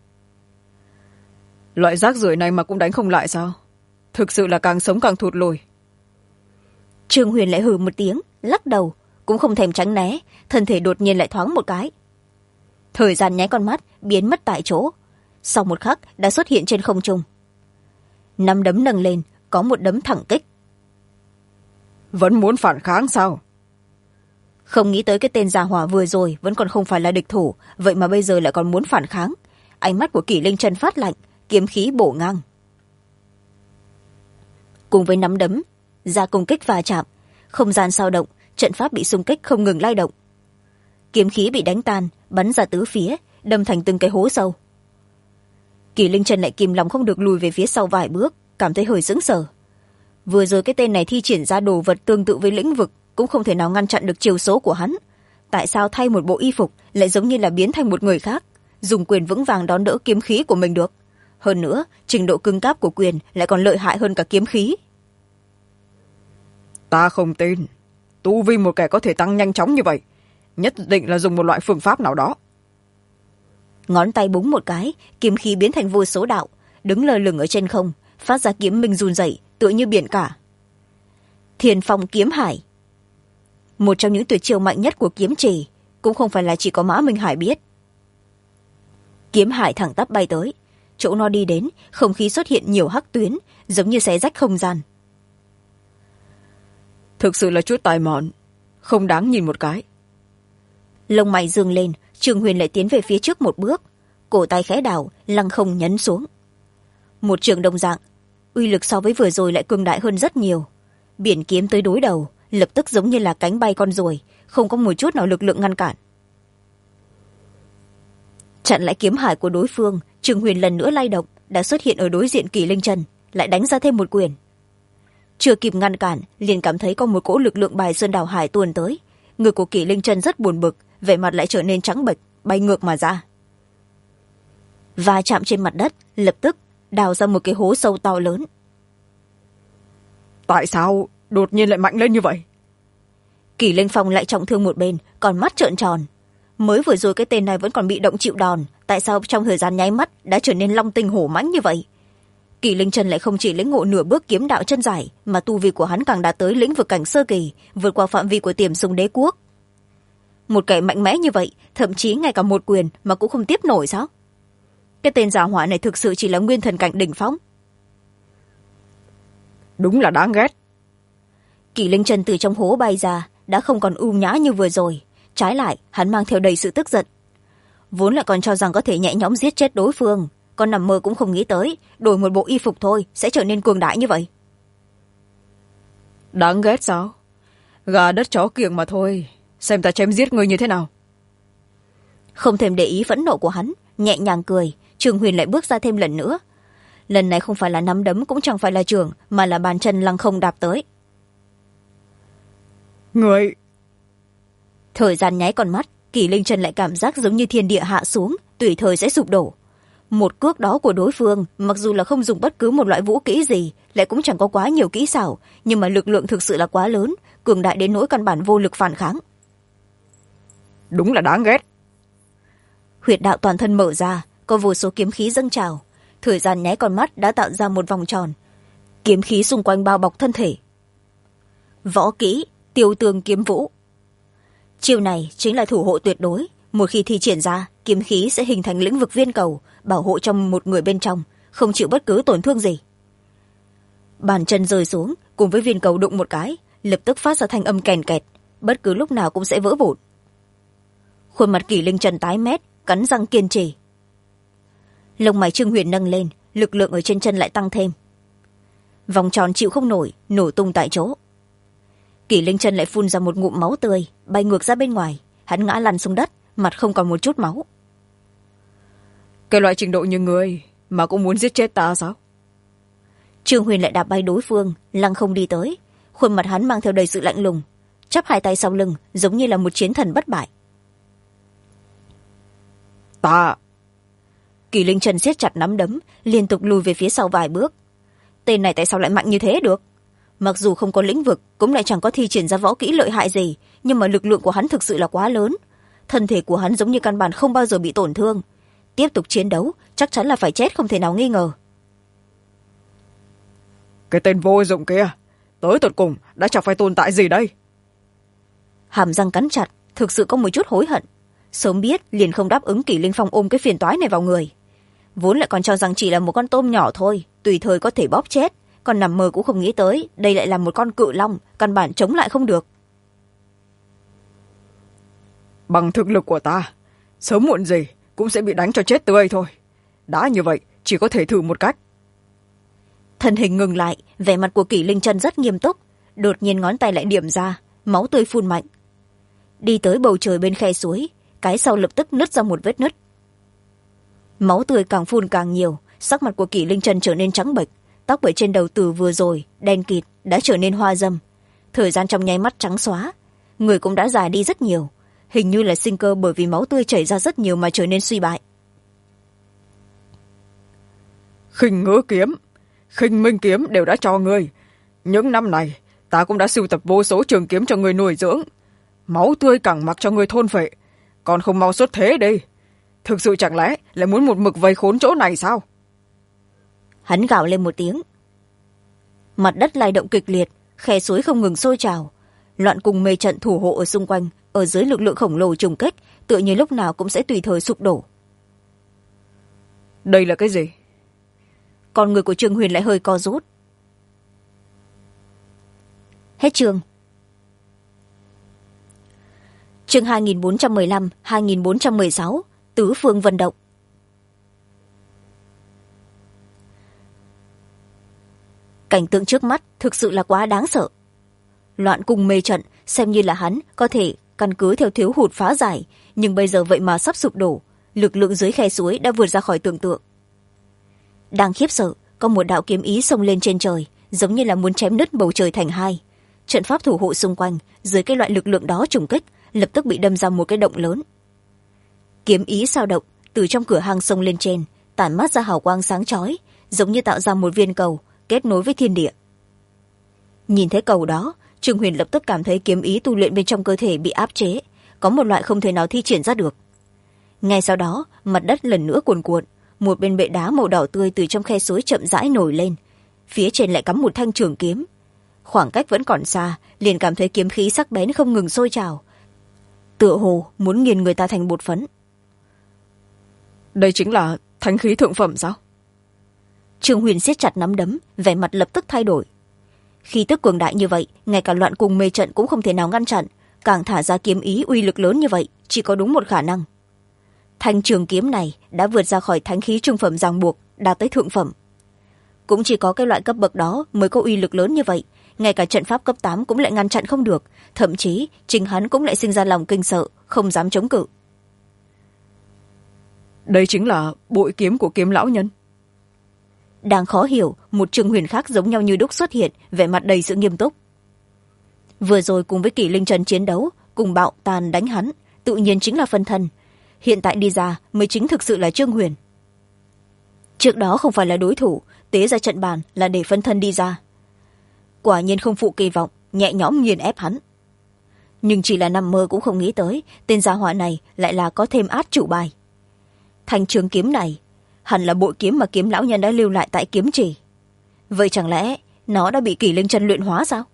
[SPEAKER 2] Loại rác rưởi này mà cũng đánh không lại sao? Thực sự là càng sống càng thụt lùi.
[SPEAKER 1] Trương Huyền lại hừ một tiếng, lắc đầu, cũng không thèm tránh né, thân thể đột nhiên lại thoáng một cái. Thời gian nháy con mắt, biến mất tại chỗ. Sau một khắc đã xuất hiện trên không trung. Nắm đấm nâng lên, có một đấm thẳng kích.
[SPEAKER 2] Vẫn muốn phản kháng sao?
[SPEAKER 1] Không nghĩ tới cái tên già hỏa vừa rồi vẫn còn không phải là địch thủ, vậy mà bây giờ lại còn muốn phản kháng. Ánh mắt của Kỷ Linh Chân phát lạnh, kiếm khí bổ ngang. Cùng với nắm đấm, ra công kích va chạm, không gian sao động, trận pháp bị xung kích không ngừng lay động. Kiếm khí bị đánh tan, bắn ra tứ phía, đâm thành từng cái hố sâu. Kỷ Linh Chân lại kìm lòng không được lùi về phía sau vài bước, cảm thấy hơi sững sờ. Vừa rồi cái tên này thi triển ra đồ vật tương tự với lĩnh vực, cũng không thể nào ngăn chặn được chiều số của hắn. Tại sao thay một bộ y phục lại giống như là biến thành một người khác, dùng quyền vững vàng đón đỡ kiếm khí của mình được? Hơn nữa, trình độ cứng cáp của quyền lại còn lợi hại hơn cả kiếm khí.
[SPEAKER 2] Ta không tin, tu vi một kẻ có thể tăng nhanh chóng như vậy, nhất định là dùng một loại phương pháp nào đó.
[SPEAKER 1] Ngón tay búng một cái, kiếm khí biến thành vô số đạo, đứng lơ lửng ở trên không, phát ra kiếm minh run rẩy, tựa như biển cả. Thiên Phong kiếm hải, một trong những tuyệt chiêu mạnh nhất của kiếm trì, cũng không phải là chỉ có Mã Minh Hải biết. Kiếm hải thẳng tắp bay tới, chỗ nó đi đến không khí xuất hiện nhiều hắc tuyến, giống như xé rách không gian.
[SPEAKER 2] Thực sự là chút tài mọn, không đáng nhìn một cái.
[SPEAKER 1] Lông mày dương lên, Trương Huyền lại tiến về phía trước một bước, cổ tay khẽ đảo, lăng không nhấn xuống. Một trường đồng dạng, uy lực so với vừa rồi lại cường đại hơn rất nhiều. Biển kiếm tới đối đầu, lập tức giống như là cánh bay con ruồi, không có một chút nào lực lượng ngăn cản. Chặn lại kiếm hải của đối phương, Trương Huyền lần nữa lay động, đã xuất hiện ở đối diện Kỳ Linh Chân, lại đánh ra thêm một quyền. Chưa kịp ngăn cản, liền cảm thấy có một cỗ lực lượng bài sơn đảo hải tuôn tới. Người của Kỳ Linh Chân rất buồn bực, vẻ mặt lại trở nên trắng bệch, bay ngược mà ra. Va chạm trên mặt đất, lập tức đào ra một cái hố sâu to lớn.
[SPEAKER 2] Tại sao đột nhiên lại mạnh lên như vậy?
[SPEAKER 1] Kỳ Linh Phong lại trọng thương một bên, còn mắt trợn tròn. Mới vừa rồi cái tên này vẫn còn bị động chịu đòn, tại sao trong thời gian nháy mắt đã trở nên long tinh hổ mãnh như vậy? Kỳ Linh Chân lại không chỉ lĩnh ngộ nửa bước kiếm đạo chân giải, mà tu vi của hắn càng đạt tới lĩnh vực cảnh sơ kỳ, vượt qua phạm vi của Tiềm Sùng Đế Quốc. Một kẻ mạnh mẽ như vậy, thậm chí ngay cả một quyền mà cũng không tiếp nổi sao? Cái tên giả hỏa này thực sự chỉ là nguyên thần cảnh đỉnh phong.
[SPEAKER 2] Đúng là đáng ghét.
[SPEAKER 1] Kỳ Linh Chân từ trong hố bay ra, đã không còn ưu nhã như vừa rồi, trái lại hắn mang theo đầy sự tức giận. Vốn lại còn cho rằng có thể nhẹ nhõm giết chết đối phương, còn nằm mơ cũng không nghĩ tới đổi một bộ y phục thôi sẽ trở nên cường đại như vậy.
[SPEAKER 2] Đáng ghét sao? Gà đất chó kiểng mà thôi, xem ta chém giết ngươi như thế nào.
[SPEAKER 1] Không thèm để ý phẫn nộ của hắn, nhẹ nhàng cười, Trương Huyền lại bước ra thêm lần nữa. Lần này không phải là nắm đấm, cũng chẳng phải là chưởng, mà là bàn chân lăng không đạp tới.
[SPEAKER 2] Người...
[SPEAKER 1] Thời gian nháy con mắt, Kỳ Linh Chân lại cảm giác giống như thiên địa hạ xuống, tùy thời sẽ sụp đổ. Một cước đó của đối phương, mặc dù là không dùng bất cứ một loại vũ kỹ gì, lại cũng chẳng có quá nhiều kỹ xảo, nhưng mà lực lượng thực sự là quá lớn, cường đại đến nỗi căn bản vô lực phản kháng.
[SPEAKER 2] Đúng là đáng ghét.
[SPEAKER 1] Huyệt đạo toàn thân mở ra, có vô số kiếm khí dâng trào. Thời gian nháy con mắt đã tạo ra một vòng tròn, kiếm khí xung quanh bao bọc thân thể. Võ kỹ Tiêu Tường Kiếm Vũ. Chiêu này chính là thủ hộ tuyệt đối, một khi thi triển ra, kiếm khí sẽ hình thành lĩnh vực viên cầu, bảo hộ trong một người bên trong, không chịu bất cứ tổn thương gì. Bàn chân rơi xuống, cùng với viên cầu đụng một cái, lập tức phát ra thanh âm kèn kẹt, bất cứ lúc nào cũng sẽ vỡ vụn. Khuôn mặt Kỳ Linh Chân tái mét, cắn răng kiên trì. Lông mày Trương Huyền nâng lên, lực lượng ở trên chân lại tăng thêm. Vòng tròn chịu không nổi, nổ tung tại chỗ. Kỳ Linh Chân lại phun ra một ngụm máu tươi, bay ngược ra bên ngoài, hắn ngã lăn xuống đất, mặt không còn một chút máu.
[SPEAKER 2] Cái loại trình độ như người mà cũng muốn giết chết ta sao?
[SPEAKER 1] Trương Huyền lại đạp bay đối phương, lăng không đi tới, khuôn mặt hắn mang theo đầy sự lạnh lùng, chắp hai tay sau lưng, giống như là một chiến thần bất bại.
[SPEAKER 2] Ta...
[SPEAKER 1] Kỳ Linh Chân siết chặt nắm đấm, liên tục lùi về phía sau vài bước. Tên này tại sao lại mạnh như thế được? Mặc dù không có lĩnh vực, cũng lại chẳng có thi triển ra võ kỹ lợi hại gì, nhưng mà lực lượng của hắn thực sự là quá lớn. Thân thể của hắn giống như căn bản không bao giờ bị tổn thương. Tiếp tục chiến đấu, chắc chắn là phải chết không thể nào nghi ngờ.
[SPEAKER 2] Cái tên vô dụng kia, tới tột cùng đã chẳng phải tồn tại gì đây?
[SPEAKER 1] Hàm răng cắn chặt, thực sự có một chút hối hận. Sớm biết liền không đáp ứng Kỳ Linh Phong ôm cái phiền toái này vào người. Vốn lại còn cho rằng chỉ là một con tôm nhỏ thôi, tùy thời có thể bóp chết, còn nằm mơ cũng không nghĩ tới đây lại là một con cự long, căn bản chống lại không được.
[SPEAKER 2] Bằng thực lực của ta, sớm muộn gì cũng sẽ bị đánh cho chết tươi thôi. Đã như vậy, chỉ có thể thử một cách.
[SPEAKER 1] Thân hình ngừng lại, vẻ mặt của Kỳ Linh Chân rất nghiêm túc, đột nhiên ngón tay lại điểm ra, máu tươi phun mạnh. Đi tới bầu trời bên khe suối, cái sau lập tức nứt ra một vết nứt. Máu tươi càng phun càng nhiều, sắc mặt của Kỳ Linh Chân trở nên trắng bệch, tóc ở trên đầu từ vừa rồi đen kịt đã trở nên hoa râm, thời gian trong nháy mắt trắng xóa, người cũng đã già đi rất nhiều, hình như là sinh cơ bởi vì máu tươi chảy ra rất nhiều mà trở nên suy bại.
[SPEAKER 2] Khinh Ngữ kiếm, Khinh Minh kiếm đều đã cho ngươi. Những năm này ta cũng đã sưu tập vô số trường kiếm cho ngươi nuôi dưỡng, máu tươi càng mặc cho ngươi thôn phệ, còn không mau xuất thế đi. Thực sự chẳng lẽ lại muốn một mực vây khốn chỗ này sao?
[SPEAKER 1] Hắn gào lên một tiếng. mặt đất lay động kịch liệt, khe suối không ngừng sôi trào, loạn cùng mê trận thủ hộ ở xung quanh ở dưới lực lượng khổng lồ trùng kích, tựa như lúc nào cũng sẽ tùy thời sụp đổ.
[SPEAKER 2] Đây là cái gì?
[SPEAKER 1] Con người của Trương Huyền lại hơi co rút. Hết chương. Chương 2415-2416 Tứ phương vận động. Cảnh tượng trước mắt thực sự là quá đáng sợ. Loạn cung mê trận xem như là hắn có thể căn cứ theo thiếu hụt phá giải, nhưng bây giờ vậy mà sắp sụp đổ, lực lượng dưới khe suối đã vượt ra khỏi tưởng tượng. Đang khiếp sợ, có một đạo kiếm ý xông lên trên trời, giống như là muốn chém nứt bầu trời thành hai. Trận pháp thủ hộ xung quanh dưới cái loại lực lượng đó trùng kích, lập tức bị đâm ra một cái động lớn. Kiếm ý sao động từ trong cửa hang xông lên trên, tản mát ra hào quang sáng chói, giống như tạo ra một viên cầu kết nối với thiên địa. Nhìn thấy cầu đó, Trương Huyền lập tức cảm thấy kiếm ý tu luyện bên trong cơ thể bị áp chế, có một loại không thể nào thi triển ra được. Ngay sau đó, mặt đất lần nữa cuồn cuộn, một bên bệ đá màu đỏ tươi từ trong khe suối chậm rãi nổi lên, phía trên lại cắm một thanh trường kiếm. Khoảng cách vẫn còn xa, liền cảm thấy kiếm khí sắc bén không ngừng sôi trào, tựa hồ muốn nghiền người ta thành bột phấn.
[SPEAKER 2] Đây chính là thánh khí thượng phẩm sao?
[SPEAKER 1] Trương Huyền siết chặt nắm đấm, vẻ mặt lập tức thay đổi. Khí tức cường đại như vậy, ngay cả loạn cùng mê trận cũng không thể nào ngăn chặn, càng thả ra kiếm ý uy lực lớn như vậy, chỉ có đúng một khả năng. Thanh trường kiếm này đã vượt ra khỏi thánh khí trung phẩm ràng buộc, đạt tới thượng phẩm. Cũng chỉ có cái loại cấp bậc đó mới có uy lực lớn như vậy, ngay cả trận pháp cấp 8 cũng lại ngăn chặn không được, thậm chí chính hắn cũng lại sinh ra lòng kinh sợ, không dám chống cự.
[SPEAKER 2] Đây chính là bội kiếm của Kiếm lão nhân.
[SPEAKER 1] Đang khó hiểu, một Trương Huyền khác giống nhau như đúc xuất hiện, vẻ mặt đầy sự nghiêm túc. Vừa rồi cùng với Kỷ Linh Trần chiến đấu, cùng bạo tàn đánh hắn, tự nhiên chính là phân thân. Hiện tại đi ra mới chính thực sự là Trương Huyền. Trước đó không phải là đối thủ, tế ra trận bàn là để phân thân đi ra. Quả nhiên không phụ kỳ vọng, nhẹ nhõm nghiền ép hắn. Nhưng chỉ là nằm mơ cũng không nghĩ tới, tên gia hỏa này lại là có thêm át chủ bài. Thanh trường kiếm này hẳn là bội kiếm mà Kiếm lão nhân đã lưu lại tại kiếm trì. Vậy chẳng lẽ nó đã bị Kỷ Linh Chân luyện hóa sao?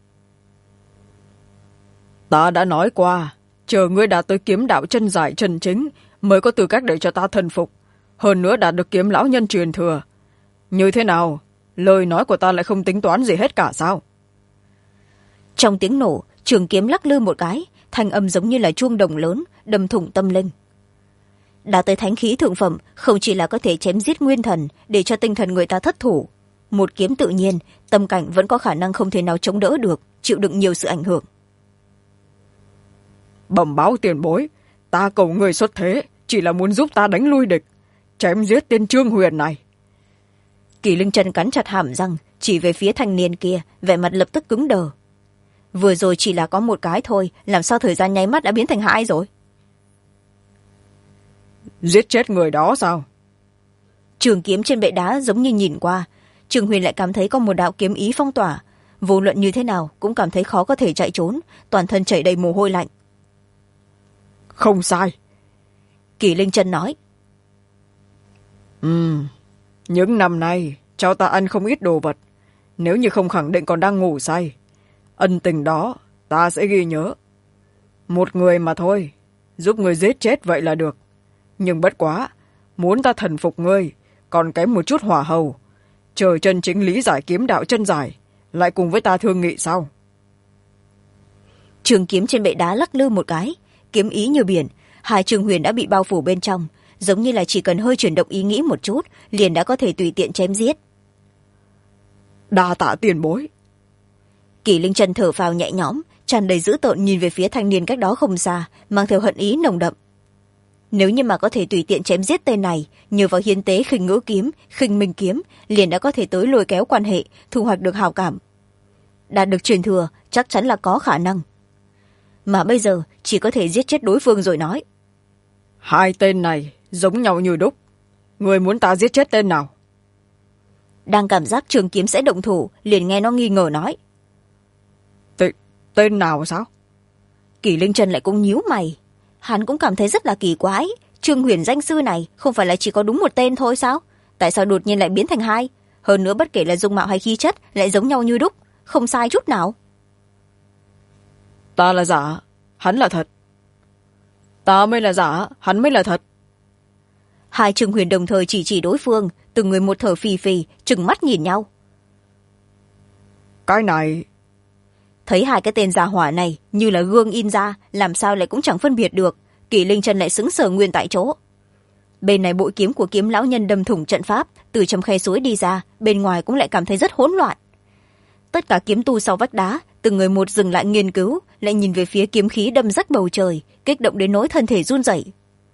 [SPEAKER 2] Ta đã nói qua, chờ ngươi đạt tới kiếm đạo chân giải chân chính mới có tư cách để cho ta thần phục, hơn nữa đạt được Kiếm lão nhân truyền thừa. Như thế nào, lời nói của ta lại không tính toán gì hết cả sao?
[SPEAKER 1] Trong tiếng nổ, trường kiếm lắc lư một cái, thanh âm giống như là chuông đồng lớn, đâm thủng tâm linh. Đã tới thánh khí thượng phẩm, không chỉ là có thể chém giết nguyên thần để cho tinh thần người ta thất thủ, một kiếm tự nhiên, tâm cảnh vẫn có khả năng không thể nào chống đỡ được, chịu đựng nhiều sự ảnh hưởng.
[SPEAKER 2] Bẩm báo tiền bối, ta cầu người xuất thế chỉ là muốn giúp ta đánh lui địch, chém giết tên Trương Huyền này.
[SPEAKER 1] Kỷ Linh Chân cắn chặt hàm răng, chỉ về phía thanh niên kia, vẻ mặt lập tức cứng đờ. Vừa rồi chỉ là có một cái thôi, làm sao thời gian nháy mắt đã biến thành hai rồi?
[SPEAKER 2] Giết chết người đó sao?
[SPEAKER 1] Trường kiếm trên bệ đá giống như nhìn qua, Trương Huyền lại cảm thấy có một đạo kiếm ý phong tỏa, vô luận như thế nào cũng cảm thấy khó có thể chạy trốn, toàn thân chảy đầy mồ hôi lạnh.
[SPEAKER 2] Không sai,
[SPEAKER 1] Kỷ Linh Chân nói.
[SPEAKER 2] Những năm nay cho ta ăn không ít đồ vật, nếu như không khẳng định còn đang ngủ say, ân tình đó ta sẽ ghi nhớ. Một người mà thôi, giúp người giết chết vậy là được. Nhưng bất quá, muốn ta thần phục ngươi còn kém một chút hỏa hầu, chờ chân chính lý giải kiếm đạo chân giải lại cùng với ta thương nghị sau.
[SPEAKER 1] Trường kiếm trên bệ đá lắc lư một cái, kiếm ý như biển, hai Trương Huyền đã bị bao phủ bên trong, giống như là chỉ cần hơi chuyển động ý nghĩ một chút liền đã có thể tùy tiện chém giết.
[SPEAKER 2] Đa tạ tiền bối.
[SPEAKER 1] Kỷ Linh Chân thở phào nhẹ nhõm, tràn đầy dữ tợn nhìn về phía thanh niên cách đó không xa, mang theo hận ý nồng đậm. Nếu như mà có thể tùy tiện chém giết tên này, nhờ vào hiến tế khinh ngữ kiếm, khinh minh kiếm, liền đã có thể tới lôi kéo quan hệ, thu hoạch được hào cảm. Đạt được truyền thừa chắc chắn là có khả năng, mà bây giờ chỉ có thể giết chết đối phương rồi nói.
[SPEAKER 2] Hai tên này giống nhau như đúc, người muốn ta giết chết tên nào?
[SPEAKER 1] Đang cảm giác trường kiếm sẽ động thủ, liền nghe nó nghi ngờ nói.
[SPEAKER 2] Tên nào sao?
[SPEAKER 1] Kỷ Linh Trần lại cũng nhíu mày, hắn cũng cảm thấy rất là kỳ quái, Trương Huyền danh sư này không phải là chỉ có đúng một tên thôi sao? Tại sao đột nhiên lại biến thành hai? hơn nữa bất kể là dung mạo hay khí chất lại giống nhau như đúc, không sai chút nào.
[SPEAKER 2] Ta là giả, hắn là thật. Ta mới là giả, hắn mới là thật.
[SPEAKER 1] Hai Trương Huyền đồng thời chỉ đối phương, từng người một thở phì phì, trừng mắt nhìn nhau.
[SPEAKER 2] Cái này...
[SPEAKER 1] Thấy hai cái tên già hỏa này như là gương in ra, làm sao lại cũng chẳng phân biệt được. Kỷ Linh Chân lại sững sờ nguyên tại chỗ. Bên này bội kiếm của Kiếm lão nhân đâm thủng trận pháp, từ trong khe suối đi ra, bên ngoài cũng lại cảm thấy rất hỗn loạn. Tất cả kiếm tu sau vách đá, từng người một dừng lại nghiên cứu, lại nhìn về phía kiếm khí đâm rách bầu trời, kích động đến nỗi thân thể run rẩy.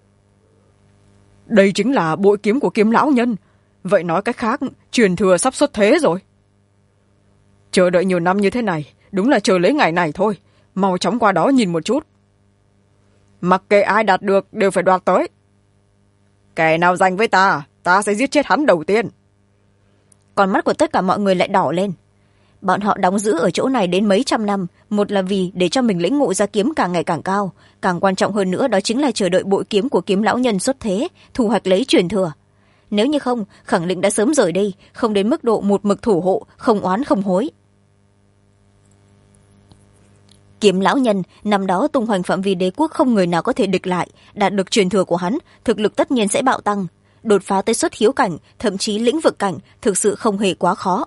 [SPEAKER 2] Đây chính là bội kiếm của Kiếm lão nhân. Vậy nói cách khác, truyền thừa sắp xuất thế rồi. Chờ đợi nhiều năm như thế này, đúng là chờ lấy ngày này thôi. Mau chóng qua đó nhìn một chút. Mặc kệ ai đạt được đều phải đoạt tới. Kẻ nào giành với ta sẽ giết chết hắn đầu tiên.
[SPEAKER 1] Con mắt của tất cả mọi người lại đỏ lên. Bọn họ đóng giữ ở chỗ này đến mấy trăm năm, một là vì để cho mình lĩnh ngộ ra kiếm càng ngày càng cao, càng quan trọng hơn nữa đó chính là chờ đợi bội kiếm của Kiếm lão nhân xuất thế, thu hoạch lấy truyền thừa. Nếu như không, khẳng định đã sớm rời đi, không đến mức độ một mực thủ hộ, không oán không hối. Kiếm lão nhân năm đó tung hoành phạm vi đế quốc, không người nào có thể địch lại, đạt được truyền thừa của hắn, thực lực tất nhiên sẽ bạo tăng, đột phá tới xuất hiếu cảnh, thậm chí lĩnh vực cảnh, thực sự không hề quá khó.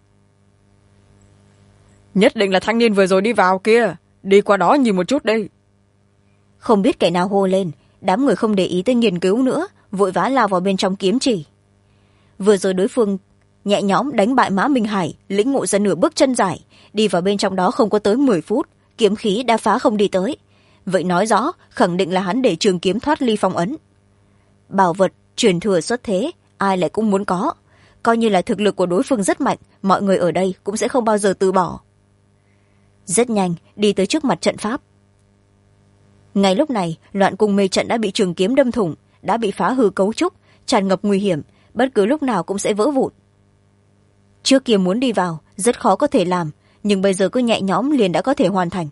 [SPEAKER 2] Nhất định là thanh niên vừa rồi đi vào kia, đi qua đó nhìn một chút đi.
[SPEAKER 1] Không biết kẻ nào hô lên, đám người không để ý tới nghiên cứu nữa, vội vã lao vào bên trong kiếm chỉ. Vừa rồi đối phương nhẹ nhõm đánh bại Mã Minh Hải, lĩnh ngộ ra nửa bước chân dài, đi vào bên trong đó không có tới 10 phút, kiếm khí đã phá không đi tới. Vậy nói rõ khẳng định là hắn để trường kiếm thoát ly phong ấn. Bảo vật truyền thừa xuất thế, ai lại cũng muốn có, coi như là thực lực của đối phương rất mạnh, mọi người ở đây cũng sẽ không bao giờ từ bỏ. Rất nhanh đi tới trước mặt trận pháp. Ngay lúc này loạn cung mê trận đã bị trường kiếm đâm thủng, đã bị phá hư cấu trúc, tràn ngập nguy hiểm, bất cứ lúc nào cũng sẽ vỡ vụn. Trước kia muốn đi vào rất khó có thể làm, nhưng bây giờ cứ nhẹ nhõm liền đã có thể hoàn thành.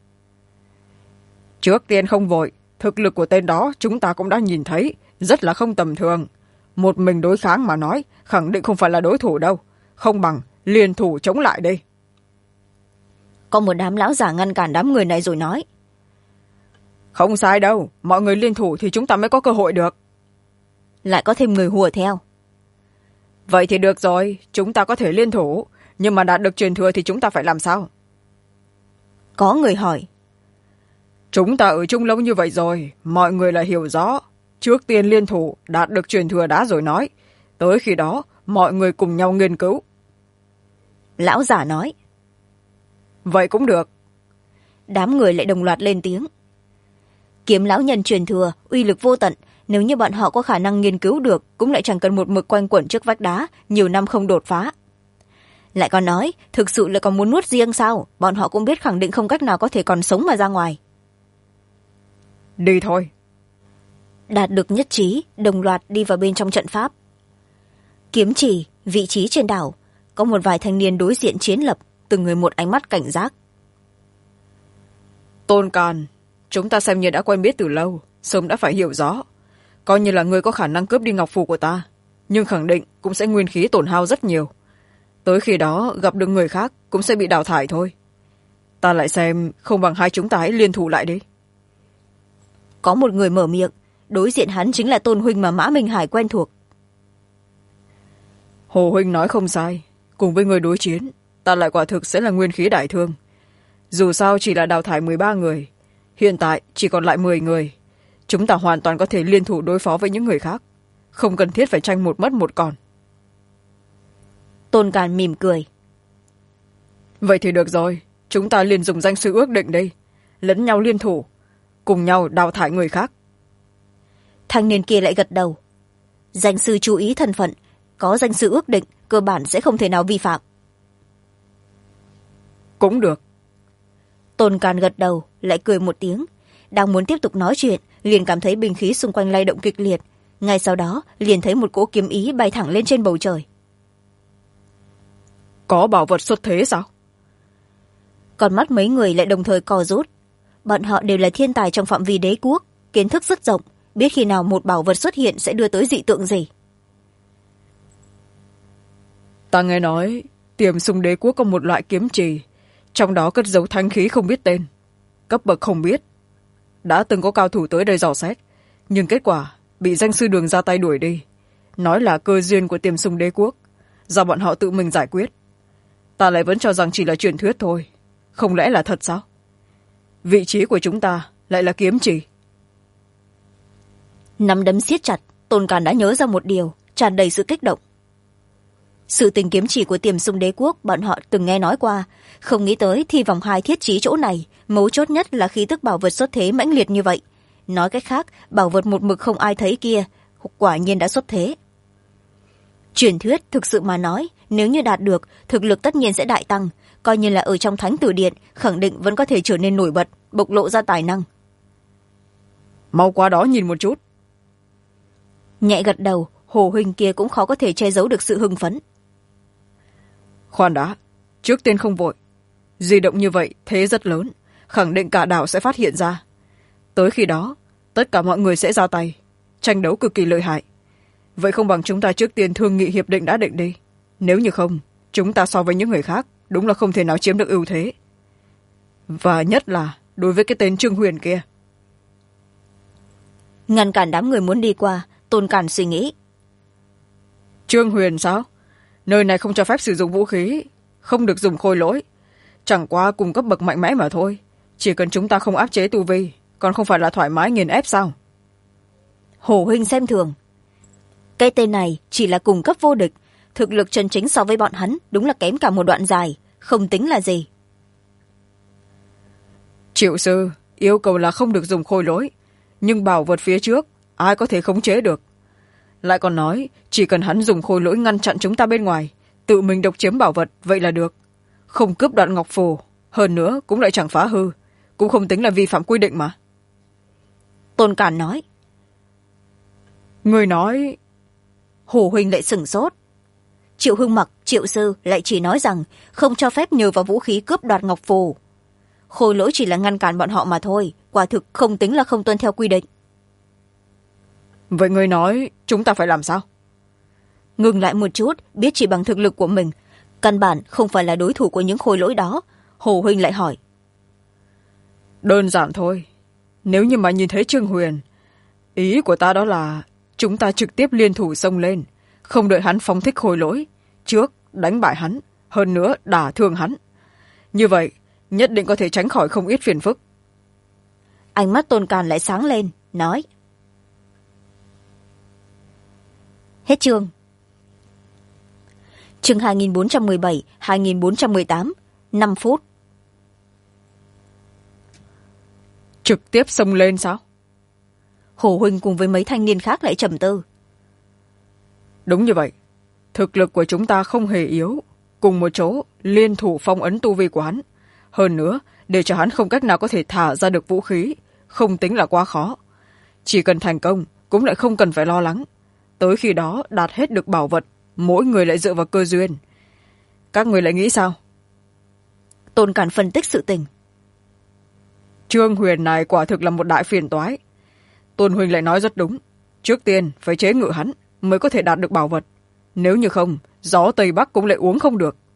[SPEAKER 2] Trước tiên không vội, thực lực của tên đó chúng ta cũng đã nhìn thấy, rất là không tầm thường. Một mình đối kháng mà nói, khẳng định không phải là đối thủ đâu. Không bằng liên thủ chống lại đi.
[SPEAKER 1] Có một đám lão giả ngăn cản đám người này rồi nói.
[SPEAKER 2] Không sai đâu, mọi người liên thủ thì chúng ta mới có cơ hội được.
[SPEAKER 1] Lại có thêm người hùa theo.
[SPEAKER 2] Vậy thì được rồi, chúng ta có thể liên thủ, nhưng mà đạt được truyền thừa thì chúng ta phải làm sao?
[SPEAKER 1] Có người hỏi.
[SPEAKER 2] Chúng ta ở chung lâu như vậy rồi, mọi người là hiểu rõ. Trước tiên liên thủ, đạt được truyền thừa đã rồi nói. Tới khi đó, mọi người cùng nhau nghiên cứu.
[SPEAKER 1] Lão giả nói.
[SPEAKER 2] Vậy cũng được.
[SPEAKER 1] Đám người lại đồng loạt lên tiếng. Kiếm lão nhân truyền thừa, uy lực vô tận, nếu như bọn họ có khả năng nghiên cứu được, cũng lại chẳng cần một mực quanh quẩn trước vách đá, nhiều năm không đột phá. Lại còn nói, thực sự là còn muốn nuốt riêng sao, bọn họ cũng biết khẳng định không cách nào có thể còn sống mà ra ngoài.
[SPEAKER 2] Đi thôi.
[SPEAKER 1] Đạt được nhất trí, đồng loạt đi vào bên trong trận pháp. Kiếm chỉ, vị trí trên đảo, có một vài thanh niên đối diện chiến lập, từng người một ánh mắt cảnh giác.
[SPEAKER 2] Tôn Càn, chúng ta xem như đã quen biết từ lâu, sớm đã phải hiểu rõ. Coi như là người có khả năng cướp đi ngọc phù của ta, nhưng khẳng định cũng sẽ nguyên khí tổn hao rất nhiều. Tới khi đó gặp được người khác cũng sẽ bị đào thải thôi. Ta lại xem không bằng hai chúng ta hãy liên thủ lại đi.
[SPEAKER 1] Có một người mở miệng, đối diện hắn chính là Tôn huynh mà Mã Minh Hải quen thuộc.
[SPEAKER 2] Hồ huynh nói không sai, cùng với người đối chiến, ta lại quả thực sẽ là nguyên khí đại thương. Dù sao chỉ là đào thải 13 người, hiện tại chỉ còn lại 10 người. Chúng ta hoàn toàn có thể liên thủ đối phó với những người khác, không cần thiết phải tranh một mất một còn.
[SPEAKER 1] Tôn Càn mỉm cười.
[SPEAKER 2] Vậy thì được rồi, chúng ta liền dùng danh sư ước định đi, lẫn nhau liên thủ, cùng nhau đào thải người khác.
[SPEAKER 1] Thanh niên kia lại gật đầu. Danh sư chú ý thân phận, có danh sư ước định, cơ bản sẽ không thể nào vi phạm.
[SPEAKER 2] Cũng được.
[SPEAKER 1] Tôn Càn gật đầu, lại cười một tiếng. Đang muốn tiếp tục nói chuyện, liền cảm thấy binh khí xung quanh lay động kịch liệt. Ngay sau đó, liền thấy một cỗ kiếm ý bay thẳng lên trên bầu trời.
[SPEAKER 2] Có bảo vật xuất thế sao?
[SPEAKER 1] Còn mắt mấy người lại đồng thời co rút. Bọn họ đều là thiên tài trong phạm vi đế quốc, kiến thức rất rộng, biết khi nào một bảo vật xuất hiện sẽ đưa tới dị tượng gì.
[SPEAKER 2] Ta nghe nói Tiềm Sung Đế quốc có một loại kiếm trì, trong đó cất giấu thánh khí không biết tên, cấp bậc không biết. Đã từng có cao thủ tới đây dò xét, nhưng kết quả bị danh sư Đường ra tay đuổi đi, nói là cơ duyên của Tiềm Sung Đế quốc, do bọn họ tự mình giải quyết. Ta lại vẫn cho rằng chỉ là truyền thuyết thôi, không lẽ là thật sao? Vị trí của chúng ta lại là kiếm trì.
[SPEAKER 1] Nắm đấm siết chặt, Tôn Càn đã nhớ ra một điều, tràn đầy sự kích động. Sự tình kiếm chỉ của Tiềm Sung Đế quốc bọn họ từng nghe nói qua, không nghĩ tới thi vòng 2 thiết trí chỗ này, mấu chốt nhất là khí tức bảo vật xuất thế mãnh liệt như vậy. Nói cách khác, bảo vật một mực không ai thấy kia quả nhiên đã xuất thế. Truyền thuyết thực sự mà nói, nếu như đạt được, thực lực tất nhiên sẽ đại tăng, coi như là ở trong Thánh Tử Điện, khẳng định vẫn có thể trở nên nổi bật, bộc lộ ra tài năng.
[SPEAKER 2] Mau qua đó nhìn một chút.
[SPEAKER 1] Nhẹ gật đầu, Hồ huynh kia cũng khó có thể che giấu được sự hưng phấn.
[SPEAKER 2] Khoan đã, trước tiên không vội. Di động như vậy thế rất lớn, khẳng định cả đảo sẽ phát hiện ra. Tới khi đó, tất cả mọi người sẽ ra tay, tranh đấu cực kỳ lợi hại. Vậy không bằng chúng ta trước tiên thương nghị hiệp định đã định đi. Nếu như không, chúng ta so với những người khác đúng là không thể nào chiếm được ưu thế. Và nhất là đối với cái tên Trương Huyền kia.
[SPEAKER 1] Ngăn cản đám người muốn đi qua, Tôn Càn suy nghĩ.
[SPEAKER 2] Trương Huyền sao? Nơi này không cho phép sử dụng vũ khí, không được dùng khôi lỗi, chẳng qua cùng cấp bậc mạnh mẽ mà thôi. Chỉ cần chúng ta không áp chế tu vi, còn không phải là thoải mái nghiền ép sao?
[SPEAKER 1] Hồ huynh xem thường. Cái tên này chỉ là cùng cấp vô địch, thực lực chân chính so với bọn hắn đúng là kém cả một đoạn dài, không tính là gì.
[SPEAKER 2] Triệu sư yêu cầu là không được dùng khôi lỗi, nhưng bảo vật phía trước ai có thể khống chế được. Lại còn nói chỉ cần hắn dùng khôi lỗi ngăn chặn chúng ta bên ngoài, tự mình độc chiếm bảo vật vậy là được, không cướp đoạn ngọc phù, hơn nữa cũng lại chẳng phá hư, cũng không tính là vi phạm quy định mà.
[SPEAKER 1] Tôn Càn nói.
[SPEAKER 2] Người nói.
[SPEAKER 1] Hồ huynh lại sửng sốt. Triệu Hưng Mặc, Triệu sư lại chỉ nói rằng không cho phép nhờ vào vũ khí cướp đoạt ngọc phù. Khôi lỗi chỉ là ngăn cản bọn họ mà thôi, quả thực không tính là không tuân theo quy định.
[SPEAKER 2] Vậy người nói chúng ta phải làm sao?
[SPEAKER 1] Ngừng lại một chút, biết chỉ bằng thực lực của mình căn bản không phải là đối thủ của những khôi lỗi đó. Hồ huynh lại hỏi.
[SPEAKER 2] Đơn giản thôi, nếu như mà nhìn thấy Trương Huyền, ý của ta đó là chúng ta trực tiếp liên thủ xông lên, không đợi hắn phóng thích khôi lỗi, trước đánh bại hắn, hơn nữa đả thương hắn. Như vậy nhất định có thể tránh khỏi không ít phiền phức.
[SPEAKER 1] Ánh mắt Tôn Càn lại sáng lên, nói. Hết chương. Chương 2417, 2418, 5 phút.
[SPEAKER 2] Trực tiếp xông lên sao?
[SPEAKER 1] Hồ huynh cùng với mấy thanh niên khác lại trầm tư.
[SPEAKER 2] Đúng như vậy, thực lực của chúng ta không hề yếu, cùng một chỗ liên thủ phong ấn tu vi của hắn, hơn nữa để cho hắn không cách nào có thể thả ra được vũ khí, không tính là quá khó. Chỉ cần thành công cũng lại không cần phải lo lắng, tới khi đó đạt hết được bảo vật, mỗi người lại dựa vào cơ duyên. Các người lại nghĩ sao?
[SPEAKER 1] Tôn Càn phân tích sự tình.
[SPEAKER 2] Trương Huyền này quả thực là một đại phiền toái. Tôn huynh lại nói rất đúng, trước tiên phải chế ngự hắn mới có thể đạt được bảo vật, nếu như không gió tây bắc cũng lại uống không được.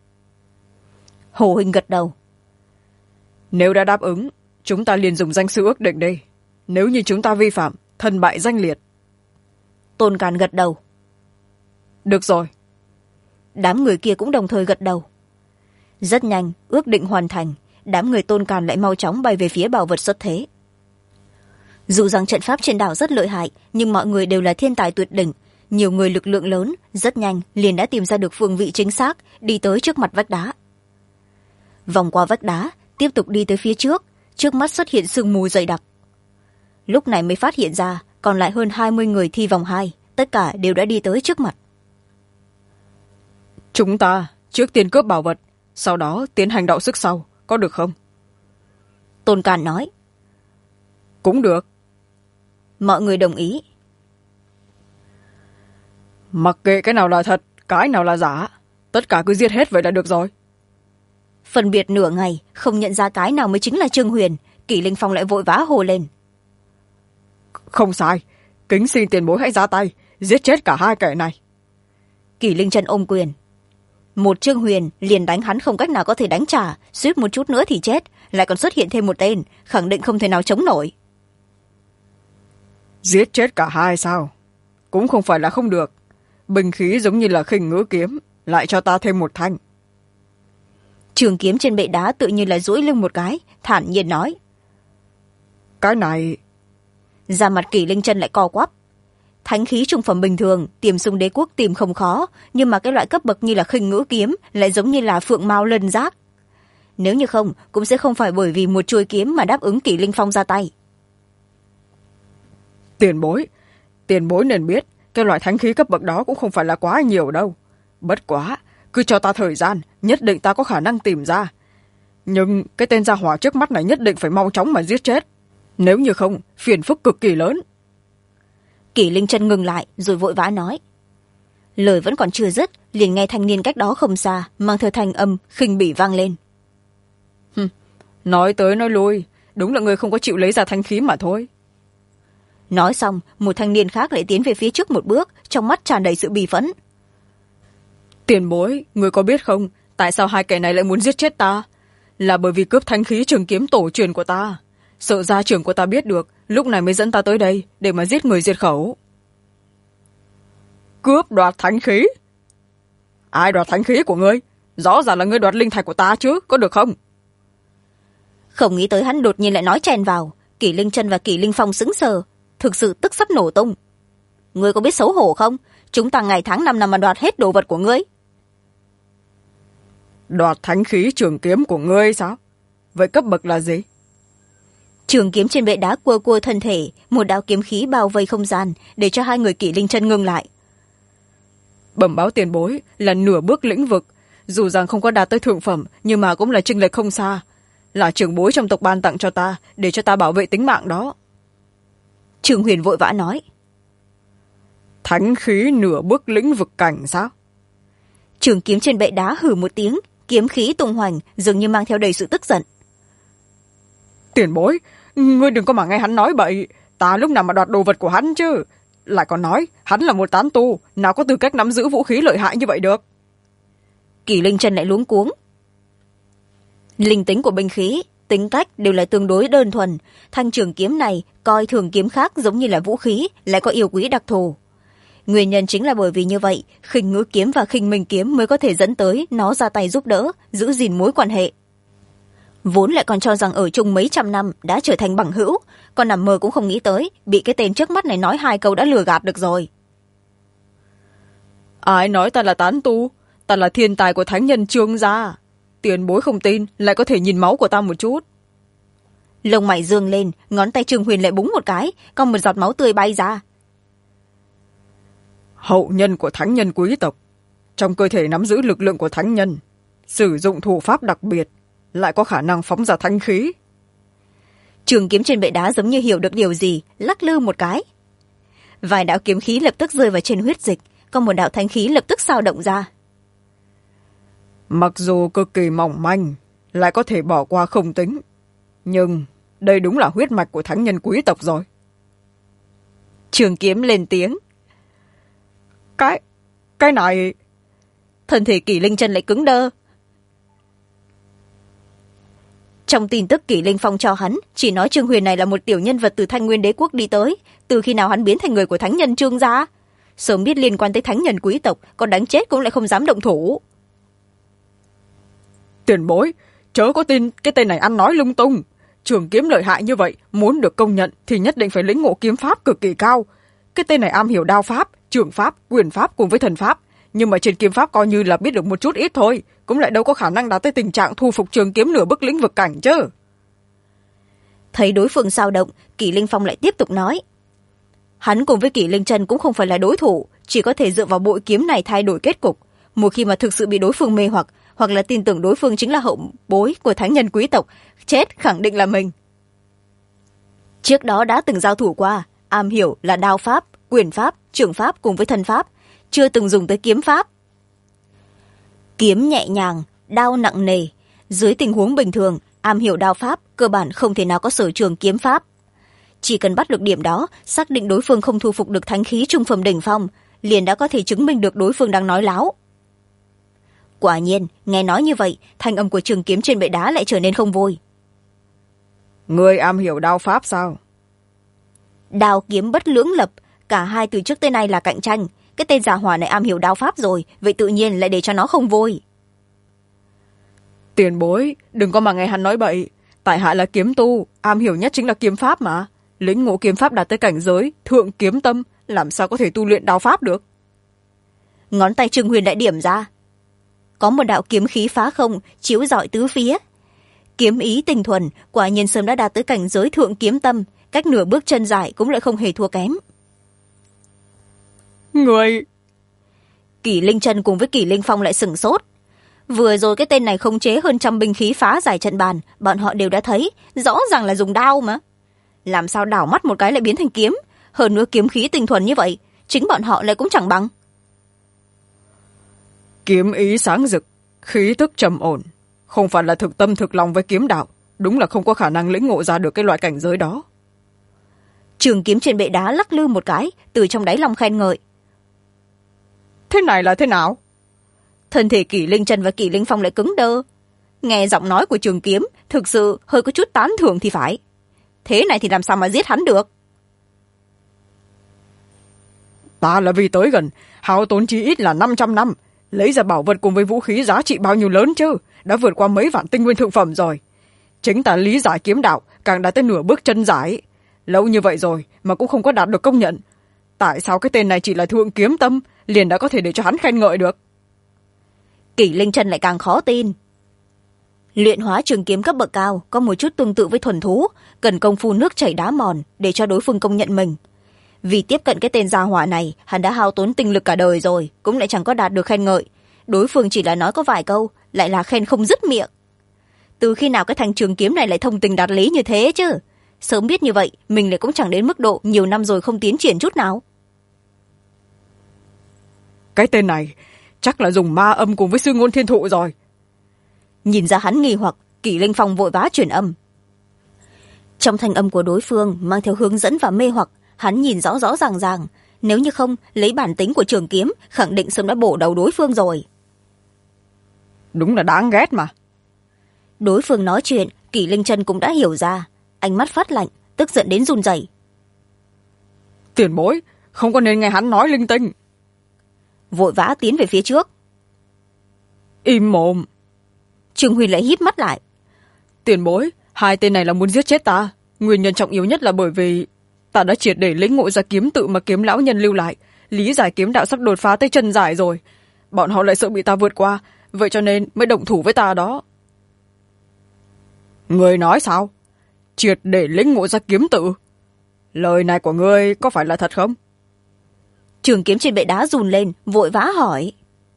[SPEAKER 1] Hồ huynh gật đầu.
[SPEAKER 2] Nếu đã đáp ứng, chúng ta liền dùng danh sư ước định đi, nếu như chúng ta vi phạm, thân bại danh liệt.
[SPEAKER 1] Tôn Càn gật đầu.
[SPEAKER 2] Được rồi.
[SPEAKER 1] Đám người kia cũng đồng thời gật đầu. Rất nhanh, ước định hoàn thành, đám người Tôn Càn lại mau chóng bay về phía bảo vật xuất thế. Dù rằng trận pháp trên đảo rất lợi hại, nhưng mọi người đều là thiên tài tuyệt đỉnh, nhiều người lực lượng lớn, rất nhanh liền đã tìm ra được phương vị chính xác, đi tới trước mặt vách đá. Vòng qua vách đá, tiếp tục đi tới phía trước, trước mắt xuất hiện sương mù dày đặc. Lúc này mới phát hiện ra còn lại hơn 20 người thi vòng 2, tất cả đều đã đi tới trước mặt.
[SPEAKER 2] Chúng ta trước tiên cướp bảo vật, sau đó tiến hành đọ sức sau, có được không?
[SPEAKER 1] Tôn Càn nói.
[SPEAKER 2] Cũng được.
[SPEAKER 1] Mọi người đồng ý.
[SPEAKER 2] Mặc kệ cái nào là thật, cái nào là giả, tất cả cứ giết hết vậy là được rồi.
[SPEAKER 1] Phân biệt nửa ngày, không nhận ra cái nào mới chính là Trương Huyền, Kỷ Linh Phong lại vội vã hồ lên.
[SPEAKER 2] Không sai, kính xin tiền bối hãy ra tay, giết chết cả hai kẻ này.
[SPEAKER 1] Kỷ Linh Chân ôm quyền. một Trương Huyền liền đánh hắn không cách nào có thể đánh trả, suýt một chút nữa thì chết, lại còn xuất hiện thêm một tên, khẳng định không thể nào chống nổi.
[SPEAKER 2] Giết chết cả hai sao? Cũng không phải là không được. Binh khí giống như là khinh ngữ kiếm, lại cho ta thêm một thanh.
[SPEAKER 1] Trường kiếm trên bệ đá tự như là duỗi lưng một cái, thản nhiên nói.
[SPEAKER 2] Cái này...
[SPEAKER 1] Da mặt Kỷ Linh Chân lại co quắp. Thánh khí trung phẩm bình thường tìm xung đế quốc tìm không khó, nhưng mà cái loại cấp bậc như là khinh ngữ kiếm lại giống như là phượng mao lân giác. Nếu như không, cũng sẽ không phải bởi vì một chuôi kiếm mà đáp ứng Kỷ Linh Phong ra tay.
[SPEAKER 2] Tiền bối nên biết cái loại thánh khí cấp bậc đó cũng không phải là quá nhiều đâu. Bất quá, cứ cho ta thời gian, nhất định ta có khả năng tìm ra. Nhưng cái tên gia hỏa trước mắt này nhất định phải mau chóng mà giết chết. Nếu như không, phiền phức cực kỳ lớn.
[SPEAKER 1] Kỷ Linh Chân ngừng lại rồi vội vã nói. Lời vẫn còn chưa dứt, liền nghe thanh niên cách đó không xa mang theo thanh âm khinh bỉ vang lên.
[SPEAKER 2] Nói tới nói lui, đúng là người không có chịu lấy ra thanh khí mà thôi.
[SPEAKER 1] Nói xong, một thanh niên khác lại tiến về phía trước một bước, trong mắt tràn đầy sự bì phẫn.
[SPEAKER 2] Tiền bối, người có biết không, tại sao hai kẻ này lại muốn giết chết ta? Là bởi vì cướp thanh khí trường kiếm tổ truyền của ta. Sợ gia trưởng của ta biết được, lúc này mới dẫn ta tới đây để mà giết người diệt khẩu. Cướp đoạt thánh khí? Ai đoạt thánh khí của ngươi? Rõ ràng là ngươi đoạt linh thạch của ta chứ, có được không?
[SPEAKER 1] Không nghĩ tới hắn đột nhiên lại nói chen vào. Kỷ Linh Chân và Kỷ Linh Phong sững sờ, thực sự tức sắp nổ tung. Ngươi có biết xấu hổ không? Chúng ta ngày tháng năm năm mà đoạt hết đồ vật của ngươi.
[SPEAKER 2] Đoạt thánh khí trường kiếm của ngươi sao? Vậy cấp bậc là gì?
[SPEAKER 1] Trường kiếm trên bệ đá cua cua thân thể, một đạo kiếm khí bao vây không gian, để cho hai người Kỷ Linh Chân ngưng lại.
[SPEAKER 2] Bẩm báo tiền bối là nửa bước lĩnh vực, dù rằng không có đạt tới thượng phẩm, nhưng mà cũng là chênh lệch không xa. Là trưởng bối trong tộc ban tặng cho ta, để cho ta bảo vệ tính mạng đó.
[SPEAKER 1] Trương Huyền vội vã nói.
[SPEAKER 2] Thánh khí nửa bước lĩnh vực cảnh sao?
[SPEAKER 1] Trường kiếm trên bệ đá hừ một tiếng, kiếm khí tung hoành, dường như mang theo đầy sự tức giận.
[SPEAKER 2] Tiền bối, ngươi đừng có mà nghe hắn nói bậy, ta lúc nào mà đoạt đồ vật của hắn chứ. Lại còn nói, hắn là một tán tu, nào có tư cách nắm giữ vũ khí lợi hại như vậy được.
[SPEAKER 1] Kỷ Linh Chân lại luống cuống. Linh tính của binh khí, tính cách đều là tương đối đơn thuần. Thanh trường kiếm này coi thường kiếm khác giống như là vũ khí, lại có yêu quý đặc thù. Nguyên nhân chính là bởi vì như vậy, khinh ngữ kiếm và khinh minh kiếm mới có thể dẫn tới nó ra tay giúp đỡ, giữ gìn mối quan hệ. Vốn lại còn cho rằng ở chung mấy trăm năm đã trở thành bằng hữu, còn nằm mơ cũng không nghĩ tới bị cái tên trước mắt này nói hai câu đã lừa gạt được rồi.
[SPEAKER 2] Ai nói ta là tán tu? Ta là thiên tài của thánh nhân Trương gia. Tiền bối không tin, lại có thể nhìn máu của ta một chút.
[SPEAKER 1] Lông mày dương lên, ngón tay Trương Huyền lại búng một cái, còn một giọt máu tươi bay ra.
[SPEAKER 2] Hậu nhân của thánh nhân quý tộc, trong cơ thể nắm giữ lực lượng của thánh nhân, sử dụng thủ pháp đặc biệt, lại có khả năng phóng ra thánh khí.
[SPEAKER 1] Trường kiếm trên bệ đá giống như hiểu được điều gì, lắc lư một cái. Vài đạo kiếm khí lập tức rơi vào trên huyết dịch, còn một đạo thánh khí lập tức sao động ra.
[SPEAKER 2] Mặc dù cực kỳ mỏng manh, lại có thể bỏ qua không tính, nhưng đây đúng là huyết mạch của thánh nhân quý tộc rồi.
[SPEAKER 1] Trường kiếm lên tiếng.
[SPEAKER 2] Cái này...
[SPEAKER 1] Thân thể Kỷ Linh Chân lại cứng đơ. Trong tin tức Kỷ Linh Phong cho hắn, chỉ nói Trương Huyền này là một tiểu nhân vật từ Thanh Nguyên Đế quốc đi tới, từ khi nào hắn biến thành người của thánh nhân Trương gia. Sớm biết liên quan tới thánh nhân quý tộc, còn đánh chết cũng lại không dám động thủ.
[SPEAKER 2] Tiền bối, chớ có tin cái tên này ăn nói lung tung. Trường kiếm lợi hại như vậy, muốn được công nhận thì nhất định phải lĩnh ngộ kiếm pháp cực kỳ cao. Cái tên này am hiểu đao pháp, trường pháp, quyền pháp cùng với thần pháp, nhưng mà trên kiếm pháp coi như là biết được một chút ít thôi, cũng lại đâu có khả năng đạt tới tình trạng thu phục trường kiếm nửa bước lĩnh vực cảnh chứ.
[SPEAKER 1] Thấy đối phương sao động, Kỷ Linh Phong lại tiếp tục nói. Hắn cùng với Kỷ Linh Chân cũng không phải là đối thủ, chỉ có thể dựa vào bội kiếm này thay đổi kết cục. Một khi mà thực sự bị đối phương mê hoặc là tin tưởng đối phương chính là hậu bối của thánh nhân quý tộc, chết khẳng định là mình. Trước đó đã từng giao thủ qua, am hiểu là đao pháp, quyền pháp, trường pháp cùng với thần pháp, chưa từng dùng tới kiếm pháp. Kiếm nhẹ nhàng, đao nặng nề, dưới tình huống bình thường, am hiểu đao pháp cơ bản không thể nào có sở trường kiếm pháp. Chỉ cần bắt được điểm đó, xác định đối phương không thu phục được thánh khí trung phẩm đỉnh phong, liền đã có thể chứng minh được đối phương đang nói láo. Quả nhiên nghe nói như vậy, thanh âm của trường kiếm trên bệ đá lại trở nên không vui.
[SPEAKER 2] Người am hiểu đao pháp sao?
[SPEAKER 1] Đao kiếm bất lưỡng lập, cả hai từ trước tới nay là cạnh tranh. Cái tên già hỏa này am hiểu đao pháp rồi, vậy tự nhiên lại để cho nó không vui.
[SPEAKER 2] Tiền bối, đừng có mà nghe hắn nói bậy. Tại hạ là kiếm tu, am hiểu nhất chính là kiếm pháp mà. Lĩnh ngộ kiếm pháp đạt tới cảnh giới thượng kiếm tâm, làm sao có thể tu luyện đao pháp được?
[SPEAKER 1] Ngón tay Trương Huyền đại điểm ra. Có một đạo kiếm khí phá không, chiếu rọi tứ phía. Kiếm ý tinh thuần, quả nhiên sớm đã đạt tới cảnh giới thượng kiếm tâm, cách nửa bước chân dài cũng lại không hề thua kém.
[SPEAKER 2] Người...
[SPEAKER 1] Kỷ Linh Chân cùng với Kỷ Linh Phong lại sửng sốt. Vừa rồi cái tên này khống chế hơn trăm binh khí phá giải trận bàn, bọn họ đều đã thấy, rõ ràng là dùng đao mà. Làm sao đảo mắt một cái lại biến thành kiếm, hơn nữa kiếm khí tinh thuần như vậy, chính bọn họ lại cũng chẳng bằng.
[SPEAKER 2] Kiếm ý sáng rực, khí tức trầm ổn, không phải là thực tâm thực lòng với kiếm đạo, đúng là không có khả năng lĩnh ngộ ra được cái loại cảnh giới đó.
[SPEAKER 1] Trường kiếm trên bệ đá lắc lư một cái, từ trong đáy lòng khen ngợi.
[SPEAKER 2] Thế này là thế nào?
[SPEAKER 1] Thân thể Kỷ Linh Chân và Kỷ Linh Phong lại cứng đơ. Nghe giọng nói của trường kiếm, thực sự hơi có chút tán thưởng thì phải. Thế này thì làm sao mà giết hắn được?
[SPEAKER 2] Ta là vì tới gần, hao tốn chí ít là 500 năm, lấy ra bảo vật cùng với vũ khí giá trị bao nhiêu lớn chứ, đã vượt qua mấy vạn tinh nguyên thượng phẩm rồi. Chính ta lý giải kiếm đạo, càng đã tới nửa bước chân giải. Lâu như vậy rồi mà cũng không có đạt được công nhận. Tại sao cái tên này chỉ là thượng kiếm tâm, liền đã có thể để cho hắn khen ngợi được?
[SPEAKER 1] Kỷ Linh Chân lại càng khó tin. Luyện hóa trường kiếm cấp bậc cao có một chút tương tự với thuần thú, cần công phu nước chảy đá mòn để cho đối phương công nhận mình. Vì tiếp cận cái tên gia hỏa này, hắn đã hao tốn tinh lực cả đời rồi, cũng lại chẳng có đạt được khen ngợi. Đối phương chỉ là nói có vài câu, lại là khen không dứt miệng. Từ khi nào cái thanh trường kiếm này lại thông tình đạt lý như thế chứ? Sớm biết như vậy, mình lại cũng chẳng đến mức độ nhiều năm rồi không tiến triển chút nào.
[SPEAKER 2] Cái tên này chắc là dùng ma âm cùng với sư ngôn thiên thụ rồi.
[SPEAKER 1] Nhìn ra hắn nghi hoặc, Kỷ Linh Phong vội vã chuyển âm. Trong thanh âm của đối phương mang theo hướng dẫn và mê hoặc, hắn nhìn rõ rõ ràng ràng. Nếu như không, lấy bản tính của trường kiếm, khẳng định sớm đã bổ đầu đối phương rồi.
[SPEAKER 2] Đúng là đáng ghét mà.
[SPEAKER 1] Đối phương nói chuyện, Kỷ Linh Chân cũng đã hiểu ra. Ánh mắt phát lạnh, tức giận đến run rẩy.
[SPEAKER 2] Tiền bối, không có nên nghe hắn nói linh tinh.
[SPEAKER 1] Vội vã tiến về phía trước.
[SPEAKER 2] Im mồm.
[SPEAKER 1] Trương Huy lại híp mắt lại.
[SPEAKER 2] Tiền bối, hai tên này là muốn giết chết ta. Nguyên nhân trọng yếu nhất là bởi vì ta đã triệt để lĩnh ngộ ra kiếm tự mà kiếm lão nhân lưu lại. Lý giải kiếm đạo sắp đột phá tới chân giải rồi. Bọn họ lại sợ bị ta vượt qua, vậy cho nên mới động thủ với ta đó. Người nói sao? Triệt để lĩnh ngộ ra kiếm tự? Lời này của ngươi có phải là thật không?
[SPEAKER 1] Trường kiếm trên bệ đá run lên, vội vã hỏi.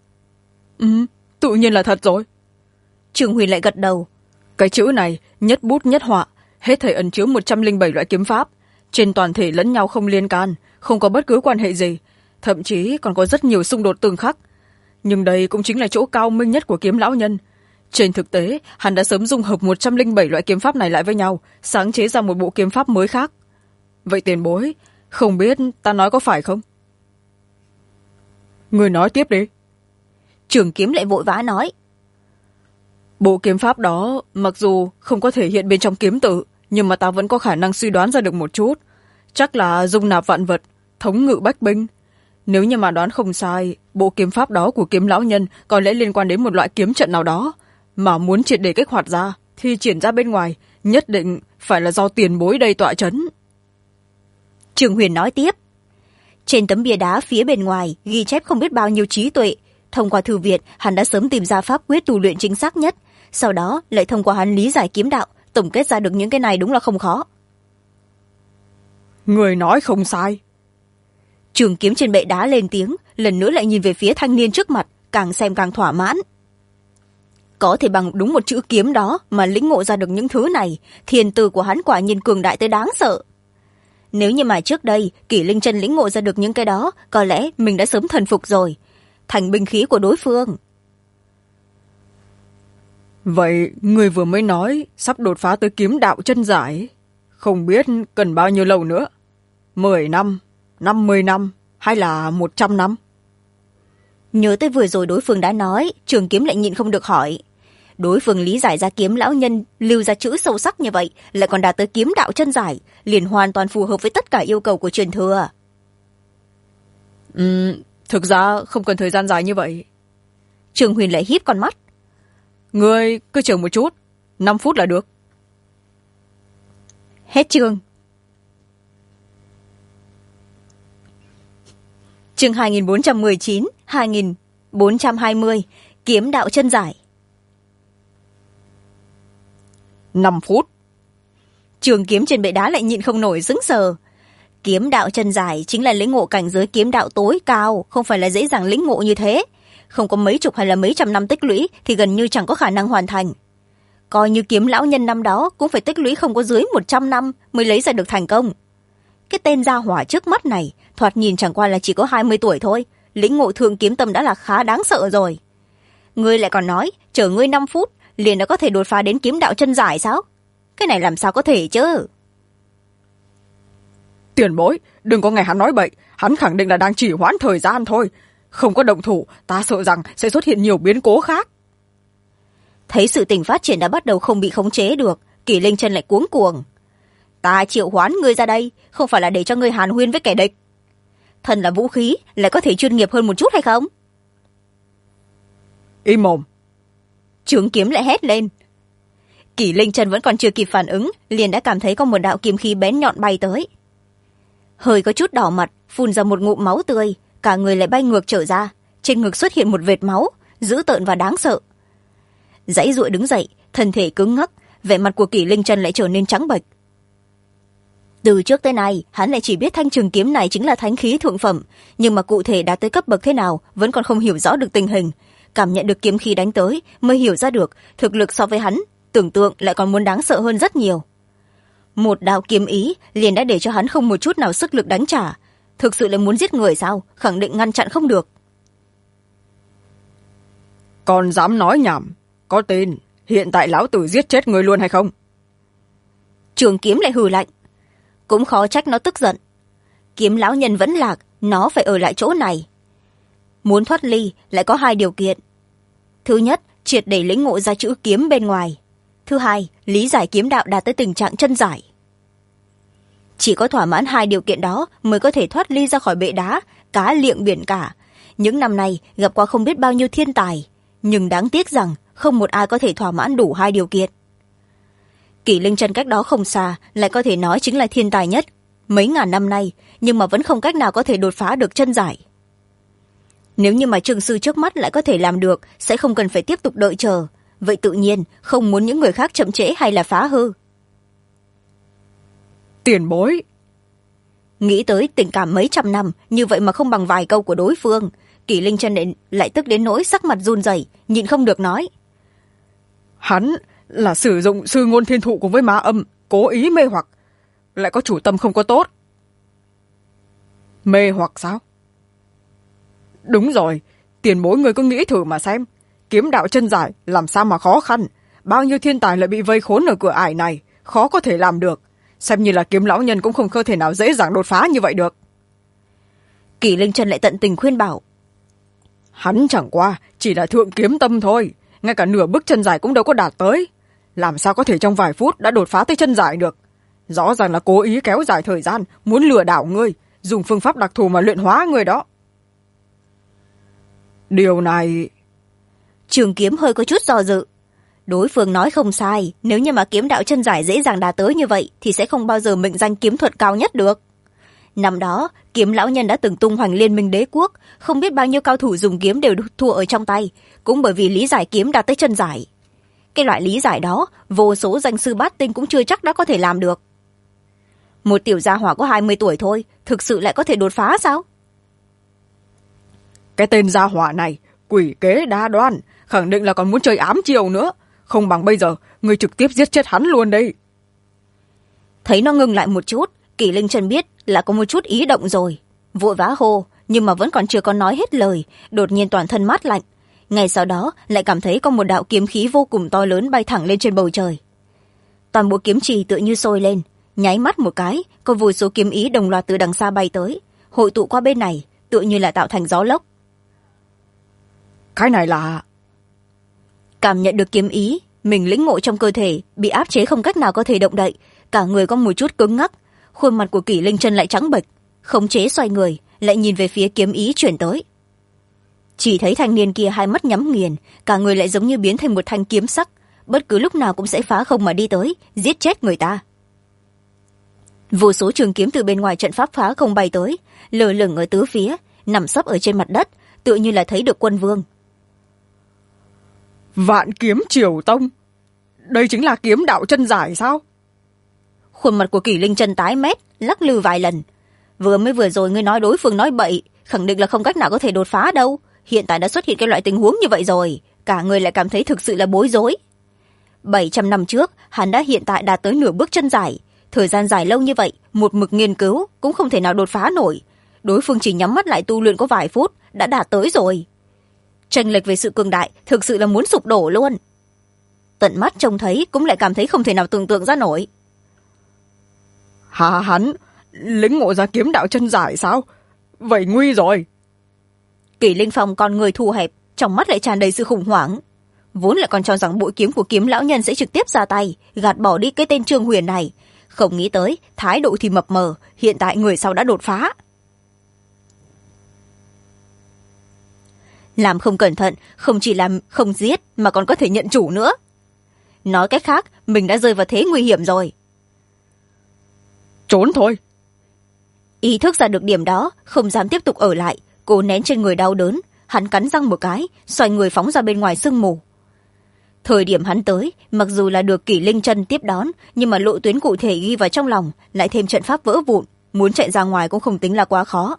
[SPEAKER 2] Tự nhiên là thật rồi.
[SPEAKER 1] Trương Huy lại gật đầu.
[SPEAKER 2] Cái chữ này, nhất bút nhất họa, hết thảy ẩn chứa 107 loại kiếm pháp. Trên toàn thể lẫn nhau không liên can, không có bất cứ quan hệ gì. Thậm chí còn có rất nhiều xung đột tương khắc. Nhưng đây cũng chính là chỗ cao minh nhất của kiếm lão nhân. Trên thực tế, hắn đã sớm dung hợp 107 loại kiếm pháp này lại với nhau, sáng chế ra một bộ kiếm pháp mới khác. Vậy tiền bối, không biết ta nói có phải không? Người nói tiếp đi.
[SPEAKER 1] Trường kiếm lại vội vã nói.
[SPEAKER 2] Bộ kiếm pháp đó, mặc dù không có thể hiện bên trong kiếm tự, nhưng mà ta vẫn có khả năng suy đoán ra được một chút. Chắc là dung nạp vạn vật, thống ngự bách binh. Nếu như mà đoán không sai, bộ kiếm pháp đó của kiếm lão nhân có lẽ liên quan đến một loại kiếm trận nào đó. Mà muốn triệt để kích hoạt ra, thì triển ra bên ngoài, nhất định phải là do tiền bối đây tọa chấn.
[SPEAKER 1] Trường Huyền nói tiếp. Trên tấm bia đá phía bên ngoài, ghi chép không biết bao nhiêu trí tuệ. Thông qua thư viện, hắn đã sớm tìm ra pháp quyết tu luyện chính xác nhất. Sau đó, lại thông qua hắn lý giải kiếm đạo, tổng kết ra được những cái này đúng là không khó.
[SPEAKER 2] Người nói không sai.
[SPEAKER 1] Trường kiếm trên bệ đá lên tiếng, lần nữa lại nhìn về phía thanh niên trước mặt, càng xem càng thỏa mãn. Có thể bằng đúng một chữ kiếm đó mà lĩnh ngộ ra được những thứ này, thiền tư của hắn quả nhiên cường đại tới đáng sợ. Nếu như mà trước đây Kỷ Linh Chân lĩnh ngộ ra được những cái đó, có lẽ mình đã sớm thần phục rồi, thành binh khí của đối phương.
[SPEAKER 2] Vậy người vừa mới nói sắp đột phá tới kiếm đạo chân giải, không biết cần bao nhiêu lâu nữa? 10 năm, 50 năm hay là 100 năm?
[SPEAKER 1] nhớ tới vừa rồi đối phương đã nói, Trường Kiếm lại nhịn không được hỏi. Đối phương lý giải ra kiếm lão nhân lưu ra chữ sâu sắc như vậy, lại còn đạt tới kiếm đạo chân giải, liền hoàn toàn phù hợp với tất cả yêu cầu của truyền thừa.
[SPEAKER 2] Thực ra không cần thời gian dài như vậy.
[SPEAKER 1] Trường Huyền lại híp con mắt.
[SPEAKER 2] Ngươi cứ chờ một chút, 5 phút là được.
[SPEAKER 1] Hết chương. Chương 2419, 2420, kiếm đạo chân giải.
[SPEAKER 2] 5 phút.
[SPEAKER 1] Trường Kiếm trên bệ đá lại nhịn không nổi sững sờ. Kiếm đạo chân giải chính là lĩnh ngộ cảnh giới kiếm đạo tối cao, không phải là dễ dàng lĩnh ngộ như thế. Không có mấy chục hay là mấy trăm năm tích lũy thì gần như chẳng có khả năng hoàn thành. Coi như kiếm lão nhân năm đó cũng phải tích lũy không có dưới 100 năm mới lấy ra được thành công. Cái tên gia hỏa trước mắt này thoạt nhìn chẳng qua là chỉ có 20 tuổi thôi, lĩnh ngộ thượng kiếm tâm đã là khá đáng sợ rồi. Ngươi lại còn nói chờ ngươi 5 phút liền đã có thể đột phá đến kiếm đạo chân giải sao? Cái này làm sao có thể chứ?
[SPEAKER 2] Tiền bối, đừng có nghe hắn nói bậy, hắn khẳng định là đang chỉ hoãn thời gian thôi. Không có động thủ, ta sợ rằng sẽ xuất hiện nhiều biến cố khác.
[SPEAKER 1] Thấy sự tình phát triển đã bắt đầu không bị khống chế được, Kỷ Linh Chân lại cuống cuồng. Ta triệu hoán ngươi ra đây không phải là để cho ngươi hàn huyên với kẻ địch. Thần là vũ khí, lại có thể chuyên nghiệp hơn một chút hay không?
[SPEAKER 2] Im mồm.
[SPEAKER 1] Trường Kiếm lại hét lên. Kỷ Linh Chân vẫn còn chưa kịp phản ứng, liền đã cảm thấy có một đạo kiếm khí bén nhọn bay tới. Hơi có chút đỏ mặt, phun ra một ngụm máu tươi, cả người lại bay ngược trở ra, trên ngực xuất hiện một vệt máu, dữ tợn và đáng sợ. Giãy giụa đứng dậy, thân thể cứng ngắc, vẻ mặt của Kỷ Linh Chân lại trở nên trắng bệch. Từ trước tới nay, hắn lại chỉ biết thanh trường kiếm này chính là thánh khí thượng phẩm, nhưng mà cụ thể đạt tới cấp bậc thế nào vẫn còn không hiểu rõ được tình hình. Cảm nhận được kiếm khí đánh tới mới hiểu ra được thực lực so với hắn tưởng tượng lại còn muốn đáng sợ hơn rất nhiều. Một đạo kiếm ý liền đã để cho hắn không một chút nào sức lực đánh trả. Thực sự lại muốn giết người sao? Khẳng định ngăn chặn không được.
[SPEAKER 2] Còn dám nói nhảm, có tin hiện tại lão tử giết chết người luôn hay không?
[SPEAKER 1] Trường Kiếm lại hừ lạnh. Cũng khó trách nó tức giận. Kiếm lão nhân vẫn lạc, nó phải ở lại chỗ này. Muốn thoát ly lại có 2 điều kiện. Thứ nhất, triệt để lĩnh ngộ ra chữ kiếm bên ngoài. Thứ hai, lý giải kiếm đạo đạt tới tình trạng chân giải. Chỉ có thỏa mãn 2 điều kiện đó mới có thể thoát ly ra khỏi bệ đá, cá liệng biển cả. Những năm nay gặp qua không biết bao nhiêu thiên tài, nhưng đáng tiếc rằng không một ai có thể thỏa mãn đủ 2 điều kiện. Kỷ Linh Chân cách đó không xa lại có thể nói chính là thiên tài nhất mấy ngàn năm nay, nhưng mà vẫn không cách nào có thể đột phá được chân giải. Nếu như mà trường sư trước mắt lại có thể làm được, sẽ không cần phải tiếp tục đợi chờ. Vậy tự nhiên không muốn những người khác chậm trễ hay là phá hư.
[SPEAKER 2] Tiền bối.
[SPEAKER 1] Nghĩ tới tình cảm mấy trăm năm như vậy mà không bằng vài câu của đối phương, Kỷ Linh Chân lại tức đến nỗi sắc mặt run rẩy, nhịn không được nói.
[SPEAKER 2] Hắn là sử dụng sư ngôn thiên thụ cùng với ma âm, cố ý mê hoặc, lại có chủ tâm không có tốt. Mê hoặc sao? Đúng rồi, tiền bối người cứ nghĩ thử mà xem. Kiếm đạo chân giải làm sao mà khó khăn, bao nhiêu thiên tài lại bị vây khốn ở cửa ải này, khó có thể làm được. Xem như là kiếm lão nhân cũng không thể nào dễ dàng đột phá như vậy được.
[SPEAKER 1] Kỷ Linh Chân lại tận tình khuyên bảo.
[SPEAKER 2] Hắn chẳng qua chỉ là thượng kiếm tâm thôi, ngay cả nửa bước chân giải cũng đâu có đạt tới. Làm sao có thể trong vài phút đã đột phá tới chân giải được? Rõ ràng là cố ý kéo dài thời gian, muốn lừa đảo ngươi, dùng phương pháp đặc thù mà luyện hóa ngươi đó. Điều này...
[SPEAKER 1] Trường Kiếm hơi có chút do dự. Đối phương nói không sai, nếu như mà kiếm đạo chân giải dễ dàng đạt tới như vậy thì sẽ không bao giờ mệnh danh kiếm thuật cao nhất được. Năm đó, kiếm lão nhân đã từng tung hoành liên minh đế quốc, không biết bao nhiêu cao thủ dùng kiếm đều thua ở trong tay, cũng bởi vì lý giải kiếm đạt tới chân giải. Cái loại lý giải đó, vô số danh sư bát tinh cũng chưa chắc đã có thể làm được. Một tiểu gia hỏa có 20 tuổi thôi, thực sự lại có thể đột phá sao?
[SPEAKER 2] Cái tên gia hỏa này, quỷ kế đa đoan, khẳng định là còn muốn chơi ám chiều nữa. Không bằng bây giờ, người trực tiếp giết chết hắn luôn đây.
[SPEAKER 1] Thấy nó ngừng lại một chút, Kỷ Linh Chân biết là có một chút ý động rồi. Vội vã hô, nhưng mà vẫn còn chưa có nói hết lời, đột nhiên toàn thân mát lạnh. Ngay sau đó lại cảm thấy có một đạo kiếm khí vô cùng to lớn bay thẳng lên trên bầu trời. Toàn bộ kiếm trì tựa như sôi lên, nháy mắt một cái, có vô số kiếm ý đồng loạt từ đằng xa bay tới, hội tụ qua bên này, tựa như là tạo thành gió lốc.
[SPEAKER 2] cái này là...
[SPEAKER 1] Cảm nhận được kiếm ý mình lĩnh ngộ trong cơ thể bị áp chế không cách nào có thể động đậy, cả người có một chút cứng ngắc. Khuôn mặt của Kỷ Linh Chân lại trắng bệch, khống chế xoay người lại nhìn về phía kiếm ý chuyển tới. Chỉ thấy thanh niên kia hai mắt nhắm nghiền, cả người lại giống như biến thành một thanh kiếm sắc, bất cứ lúc nào cũng sẽ phá không mà đi tới, giết chết người ta. Vô số trường kiếm từ bên ngoài trận pháp phá không bay tới, lơ lửng ở tứ phía, nằm sấp ở trên mặt đất, tựa như là thấy được quân vương.
[SPEAKER 2] Vạn kiếm triều tông, đây chính là kiếm đạo chân giải sao?
[SPEAKER 1] Khuôn mặt của Kỷ Linh Chân tái mét, lắc lư vài lần. Vừa rồi ngươi nói đối phương nói bậy, khẳng định là không cách nào có thể đột phá đâu. Hiện tại đã xuất hiện cái loại tình huống như vậy rồi, cả người lại cảm thấy thực sự là bối rối. 700 năm trước hắn đã hiện tại đạt tới nửa bước chân giải, thời gian dài lâu như vậy một mực nghiên cứu cũng không thể nào đột phá nổi. Đối phương chỉ nhắm mắt lại tu luyện có vài phút đã đạt tới rồi. Chênh lệch về sự cường đại thực sự là muốn sụp đổ luôn. Tận mắt trông thấy cũng lại cảm thấy không thể nào tưởng tượng ra nổi.
[SPEAKER 2] Hắn lĩnh ngộ ra kiếm đạo chân giải sao? Vậy nguy rồi.
[SPEAKER 1] Kỷ Linh Phong con người thu hẹp, trong mắt lại tràn đầy sự khủng hoảng. Vốn lại còn cho rằng bội kiếm của Kiếm lão nhân sẽ trực tiếp ra tay gạt bỏ đi cái tên Trương Huyền này, không nghĩ tới thái độ thì mập mờ, hiện tại người sau đã đột phá. Làm không cẩn thận không chỉ làm không giết mà còn có thể nhận chủ nữa. Nói cách khác, mình đã rơi vào thế nguy hiểm rồi.
[SPEAKER 2] Trốn thôi.
[SPEAKER 1] Ý thức ra được điểm đó, không dám tiếp tục ở lại, cố nén trên người đau đớn, hắn cắn răng một cái, xoay người phóng ra bên ngoài sương mù. Thời điểm hắn tới, mặc dù là được Kỷ Linh Chân tiếp đón, nhưng mà lộ tuyến cụ thể ghi vào trong lòng, lại thêm trận pháp vỡ vụn, muốn chạy ra ngoài cũng không tính là quá khó.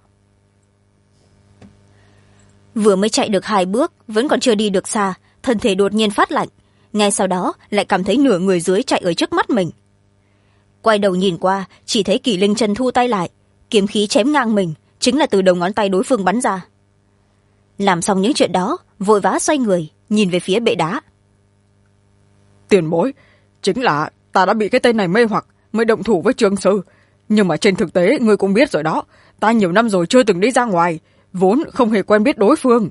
[SPEAKER 1] Vừa mới chạy được 2 bước, vẫn còn chưa đi được xa, thân thể đột nhiên phát lạnh, ngay sau đó lại cảm thấy nửa người dưới chạy ở trước mắt mình. Quay đầu nhìn qua, chỉ thấy Kỷ Linh Chân thu tay lại, kiếm khí chém ngang mình, chính là từ đầu ngón tay đối phương bắn ra. Làm xong những chuyện đó, vội vã xoay người nhìn về phía bệ đá.
[SPEAKER 2] Tiền bối, chính là ta đã bị cái tên này mê hoặc mới động thủ với Trương sư, nhưng mà trên thực tế ngươi cũng biết rồi đó, ta nhiều năm rồi chưa từng đi ra ngoài, vốn không hề quen biết đối phương.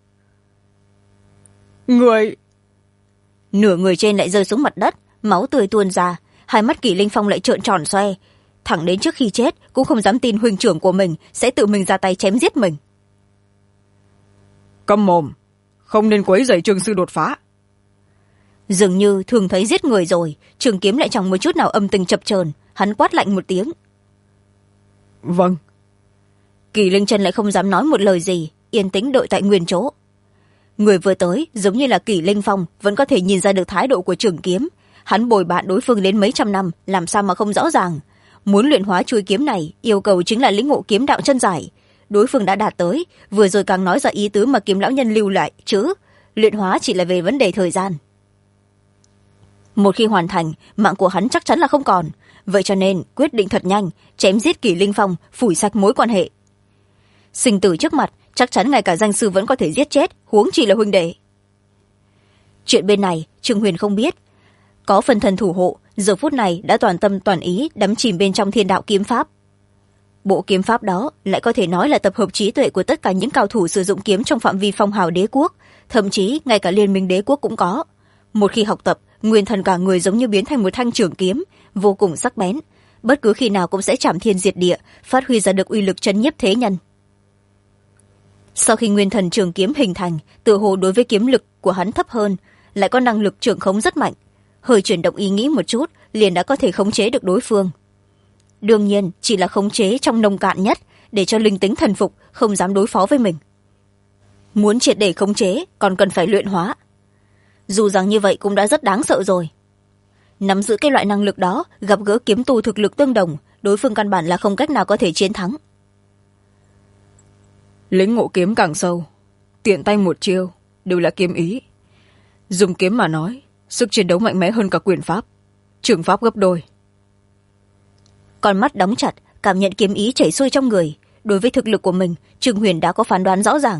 [SPEAKER 2] Người...
[SPEAKER 1] Nửa người trên lại rơi xuống mặt đất, máu tươi tuôn ra, hai mắt Kỷ Linh Phong lại trợn tròn xoe, thẳng đến trước khi chết cũng không dám tin huynh trưởng của mình sẽ tự mình ra tay chém giết mình.
[SPEAKER 2] Câm mồm, không nên quấy rầy Trương sư đột phá.
[SPEAKER 1] Dường như thường thấy giết người rồi, trường kiếm lại chẳng một chút nào âm tình chập chờn, hắn quát lạnh một tiếng.
[SPEAKER 2] Vâng.
[SPEAKER 1] Kỷ Linh Chân lại không dám nói một lời gì, yên tĩnh đợi tại nguyên chỗ. Người vừa tới giống như là Kỷ Linh Phong vẫn có thể nhìn ra được thái độ của trường kiếm, hắn bồi bạn đối phương đến mấy trăm năm, làm sao mà không rõ ràng. Muốn luyện hóa chuôi kiếm này, yêu cầu chính là lĩnh ngộ kiếm đạo chân giải. Đối phương đã đạt tới, vừa rồi càng nói ra ý tứ mà Kiếm lão nhân lưu lại chứ, luyện hóa chỉ là về vấn đề thời gian. Một khi hoàn thành, mạng của hắn chắc chắn là không còn, vậy cho nên quyết định thật nhanh, chém giết Kỷ Linh Phong, phủi sạch mối quan hệ. Sinh tử trước mặt, chắc chắn ngay cả danh sư vẫn có thể giết chết, huống chi là huynh đệ. Chuyện bên này Trương Huyền không biết, có phần thần thủ hộ giờ phút này đã toàn tâm toàn ý đắm chìm bên trong thiên đạo kiếm pháp. Bộ kiếm pháp đó lại có thể nói là tập hợp trí tuệ của tất cả những cao thủ sử dụng kiếm trong phạm vi phong hào đế quốc, thậm chí ngay cả liên minh đế quốc cũng có. Một khi học tập, nguyên thần cả người giống như biến thành một thanh trường kiếm vô cùng sắc bén, bất cứ khi nào cũng sẽ chạm thiên diệt địa, phát huy ra được uy lực chấn nhiếp thế nhân. Sau khi nguyên thần trường kiếm hình thành, tự hồ đối với kiếm lực của hắn thấp hơn, lại có năng lực trưởng khống rất mạnh, hơi chuyển động ý nghĩ một chút liền đã có thể khống chế được đối phương. Đương nhiên chỉ là khống chế trong nông cạn nhất, để cho linh tính thần phục, không dám đối phó với mình. Muốn triệt để khống chế còn cần phải luyện hóa, dù rằng như vậy cũng đã rất đáng sợ rồi. Nắm giữ cái loại năng lực đó, gặp gỡ kiếm tu thực lực tương đồng, đối phương căn bản là không cách nào có thể chiến thắng.
[SPEAKER 2] Lĩnh ngộ kiếm càng sâu, tiện tay một chiêu đều là kiếm ý. Dùng kiếm mà nói, sức chiến đấu mạnh mẽ hơn cả quyền pháp, trường pháp gấp đôi.
[SPEAKER 1] Con mắt đóng chặt, cảm nhận kiếm ý chảy xuôi trong người, đối với thực lực của mình Trương Huyền đã có phán đoán rõ ràng.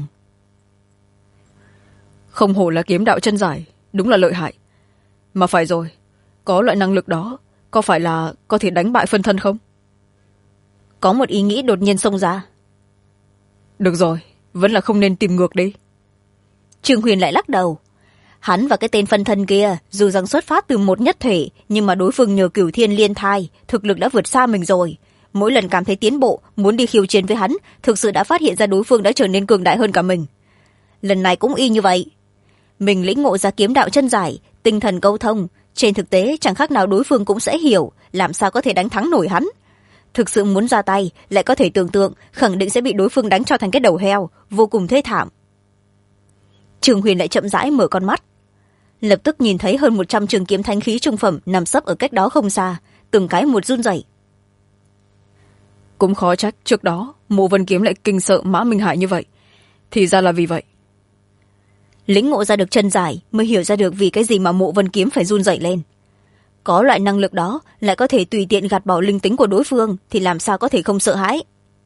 [SPEAKER 2] Không hổ là kiếm đạo chân giải, đúng là lợi hại. Mà phải rồi, có loại năng lực đó, có phải là có thể đánh bại phân thân không?
[SPEAKER 1] Có một ý nghĩ đột nhiên xông ra.
[SPEAKER 2] Được rồi, vẫn là không nên tìm ngược đi.
[SPEAKER 1] Trương Huyền lại lắc đầu. Hắn và cái tên phân thân kia dù rằng xuất phát từ một nhất thể, nhưng mà đối phương nhờ cửu thiên liên thai, thực lực đã vượt xa mình rồi. Mỗi lần cảm thấy tiến bộ, muốn đi khiêu chiến với hắn, thực sự đã phát hiện ra đối phương đã trở nên cường đại hơn cả mình. Lần này cũng y như vậy. Mình lĩnh ngộ ra kiếm đạo chân giải, tinh thần câu thông, trên thực tế chẳng khác nào đối phương cũng sẽ hiểu, làm sao có thể đánh thắng nổi hắn. Thực sự muốn ra tay, lại có thể tưởng tượng, khẳng định sẽ bị đối phương đánh cho thành cái đầu heo, vô cùng thê thảm. Trường Huyền lại chậm rãi mở con mắt, lập tức nhìn thấy hơn 100 trường kiếm thánh khí trung phẩm nằm sấp ở cách đó không xa, từng cái một run rẩy.
[SPEAKER 2] Cũng khó trách trước đó Mộ Vân Kiếm lại kinh sợ Mã Minh Hải như vậy, thì ra là vì vậy.
[SPEAKER 1] Lĩnh ngộ ra được chân giải mới hiểu ra được vì cái gì mà Mộ Vân Kiếm phải run rẩy lên. Có loại năng lực đó lại có thể tùy tiện gạt bỏ linh tính của đối phương, thì làm sao có thể không sợ hãi.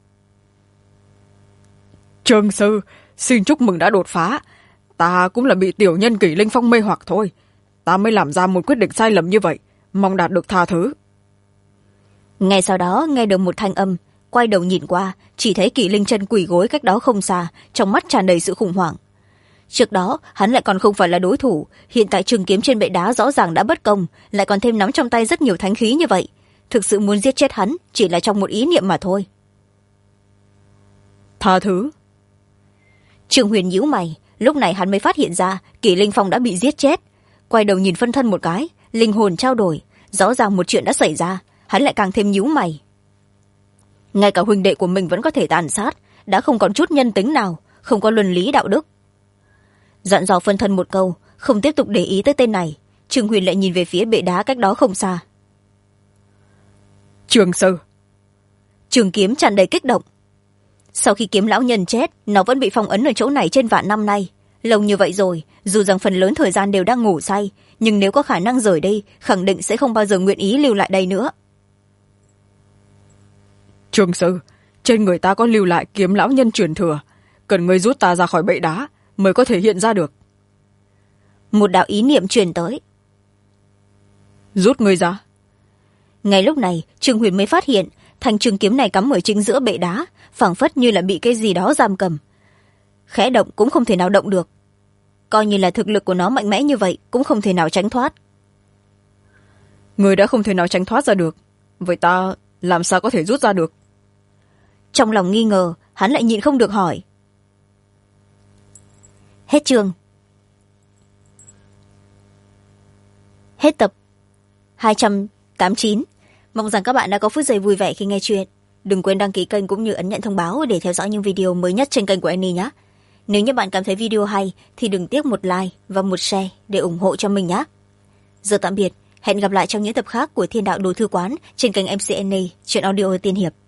[SPEAKER 2] Trương sư, xin chúc mừng đã đột phá. Ta cũng là bị tiểu nhân Kỷ Linh Phong mê hoặc thôi, ta mới làm ra một quyết định sai lầm như vậy, mong đạt được tha thứ.
[SPEAKER 1] Ngay sau đó nghe được một thanh âm, quay đầu nhìn qua, chỉ thấy Kỷ Linh chân quỳ gối cách đó không xa, trong mắt tràn đầy sự khủng hoảng. Trước đó hắn lại còn không phải là đối thủ, hiện tại trường kiếm trên bệ đá rõ ràng đã bất công, lại còn thêm nắm trong tay rất nhiều thánh khí như vậy, thực sự muốn giết chết hắn chỉ là trong một ý niệm mà thôi.
[SPEAKER 2] Tha thứ?
[SPEAKER 1] Trương Huyền nhíu mày, lúc này hắn mới phát hiện ra Kỷ Linh Phong đã bị giết chết. Quay đầu nhìn phân thân một cái, linh hồn trao đổi, rõ ràng một chuyện đã xảy ra, hắn lại càng thêm nhíu mày. Ngay cả huynh đệ của mình vẫn có thể tàn sát, đã không còn chút nhân tính nào, không có luân lý đạo đức. Dặn dò phân thân một câu, không tiếp tục để ý tới tên này, Trương Huyền lại nhìn về phía bệ đá cách đó không xa.
[SPEAKER 2] Trường sư.
[SPEAKER 1] Trường kiếm tràn đầy kích động. Sau khi kiếm lão nhân chết, nó vẫn bị phong ấn ở chỗ này trên vạn năm nay. Lâu như vậy rồi, dù rằng phần lớn thời gian đều đang ngủ say, nhưng nếu có khả năng rời đi, khẳng định sẽ không bao giờ nguyện ý lưu lại đây nữa.
[SPEAKER 2] Trường sư, trên người ta có lưu lại kiếm lão nhân truyền thừa, cần người rút ta ra khỏi bệ đá mới có thể hiện ra được.
[SPEAKER 1] Một đạo ý niệm truyền tới.
[SPEAKER 2] Rút người ra.
[SPEAKER 1] Ngay lúc này Trương Huyền mới phát hiện thanh trường kiếm này cắm ở chính giữa bệ đá, phảng phất như là bị cái gì đó giam cầm, khẽ động cũng không thể nào động được. Coi như là thực lực của nó mạnh mẽ như vậy cũng không thể nào tránh thoát.
[SPEAKER 2] Người đã không thể nào tránh thoát ra được, vậy ta làm sao có thể rút ra được?
[SPEAKER 1] Trong lòng nghi ngờ, hắn lại nhịn không được hỏi. Hết chương. Hết tập 289. Mong rằng các bạn đã có phút giây vui vẻ khi nghe chuyện. Đừng quên đăng ký kênh cũng như ấn nhận thông báo để theo dõi những video mới nhất trên kênh của Annie nhé. Nếu như bạn cảm thấy video hay thì đừng tiếc một like và một share để ủng hộ cho mình nhé. Giờ tạm biệt, hẹn gặp lại trong những tập khác của Thiên Đạo Đồ Thư Quán trên kênh MC Annie, chuyện audio tiên hiệp.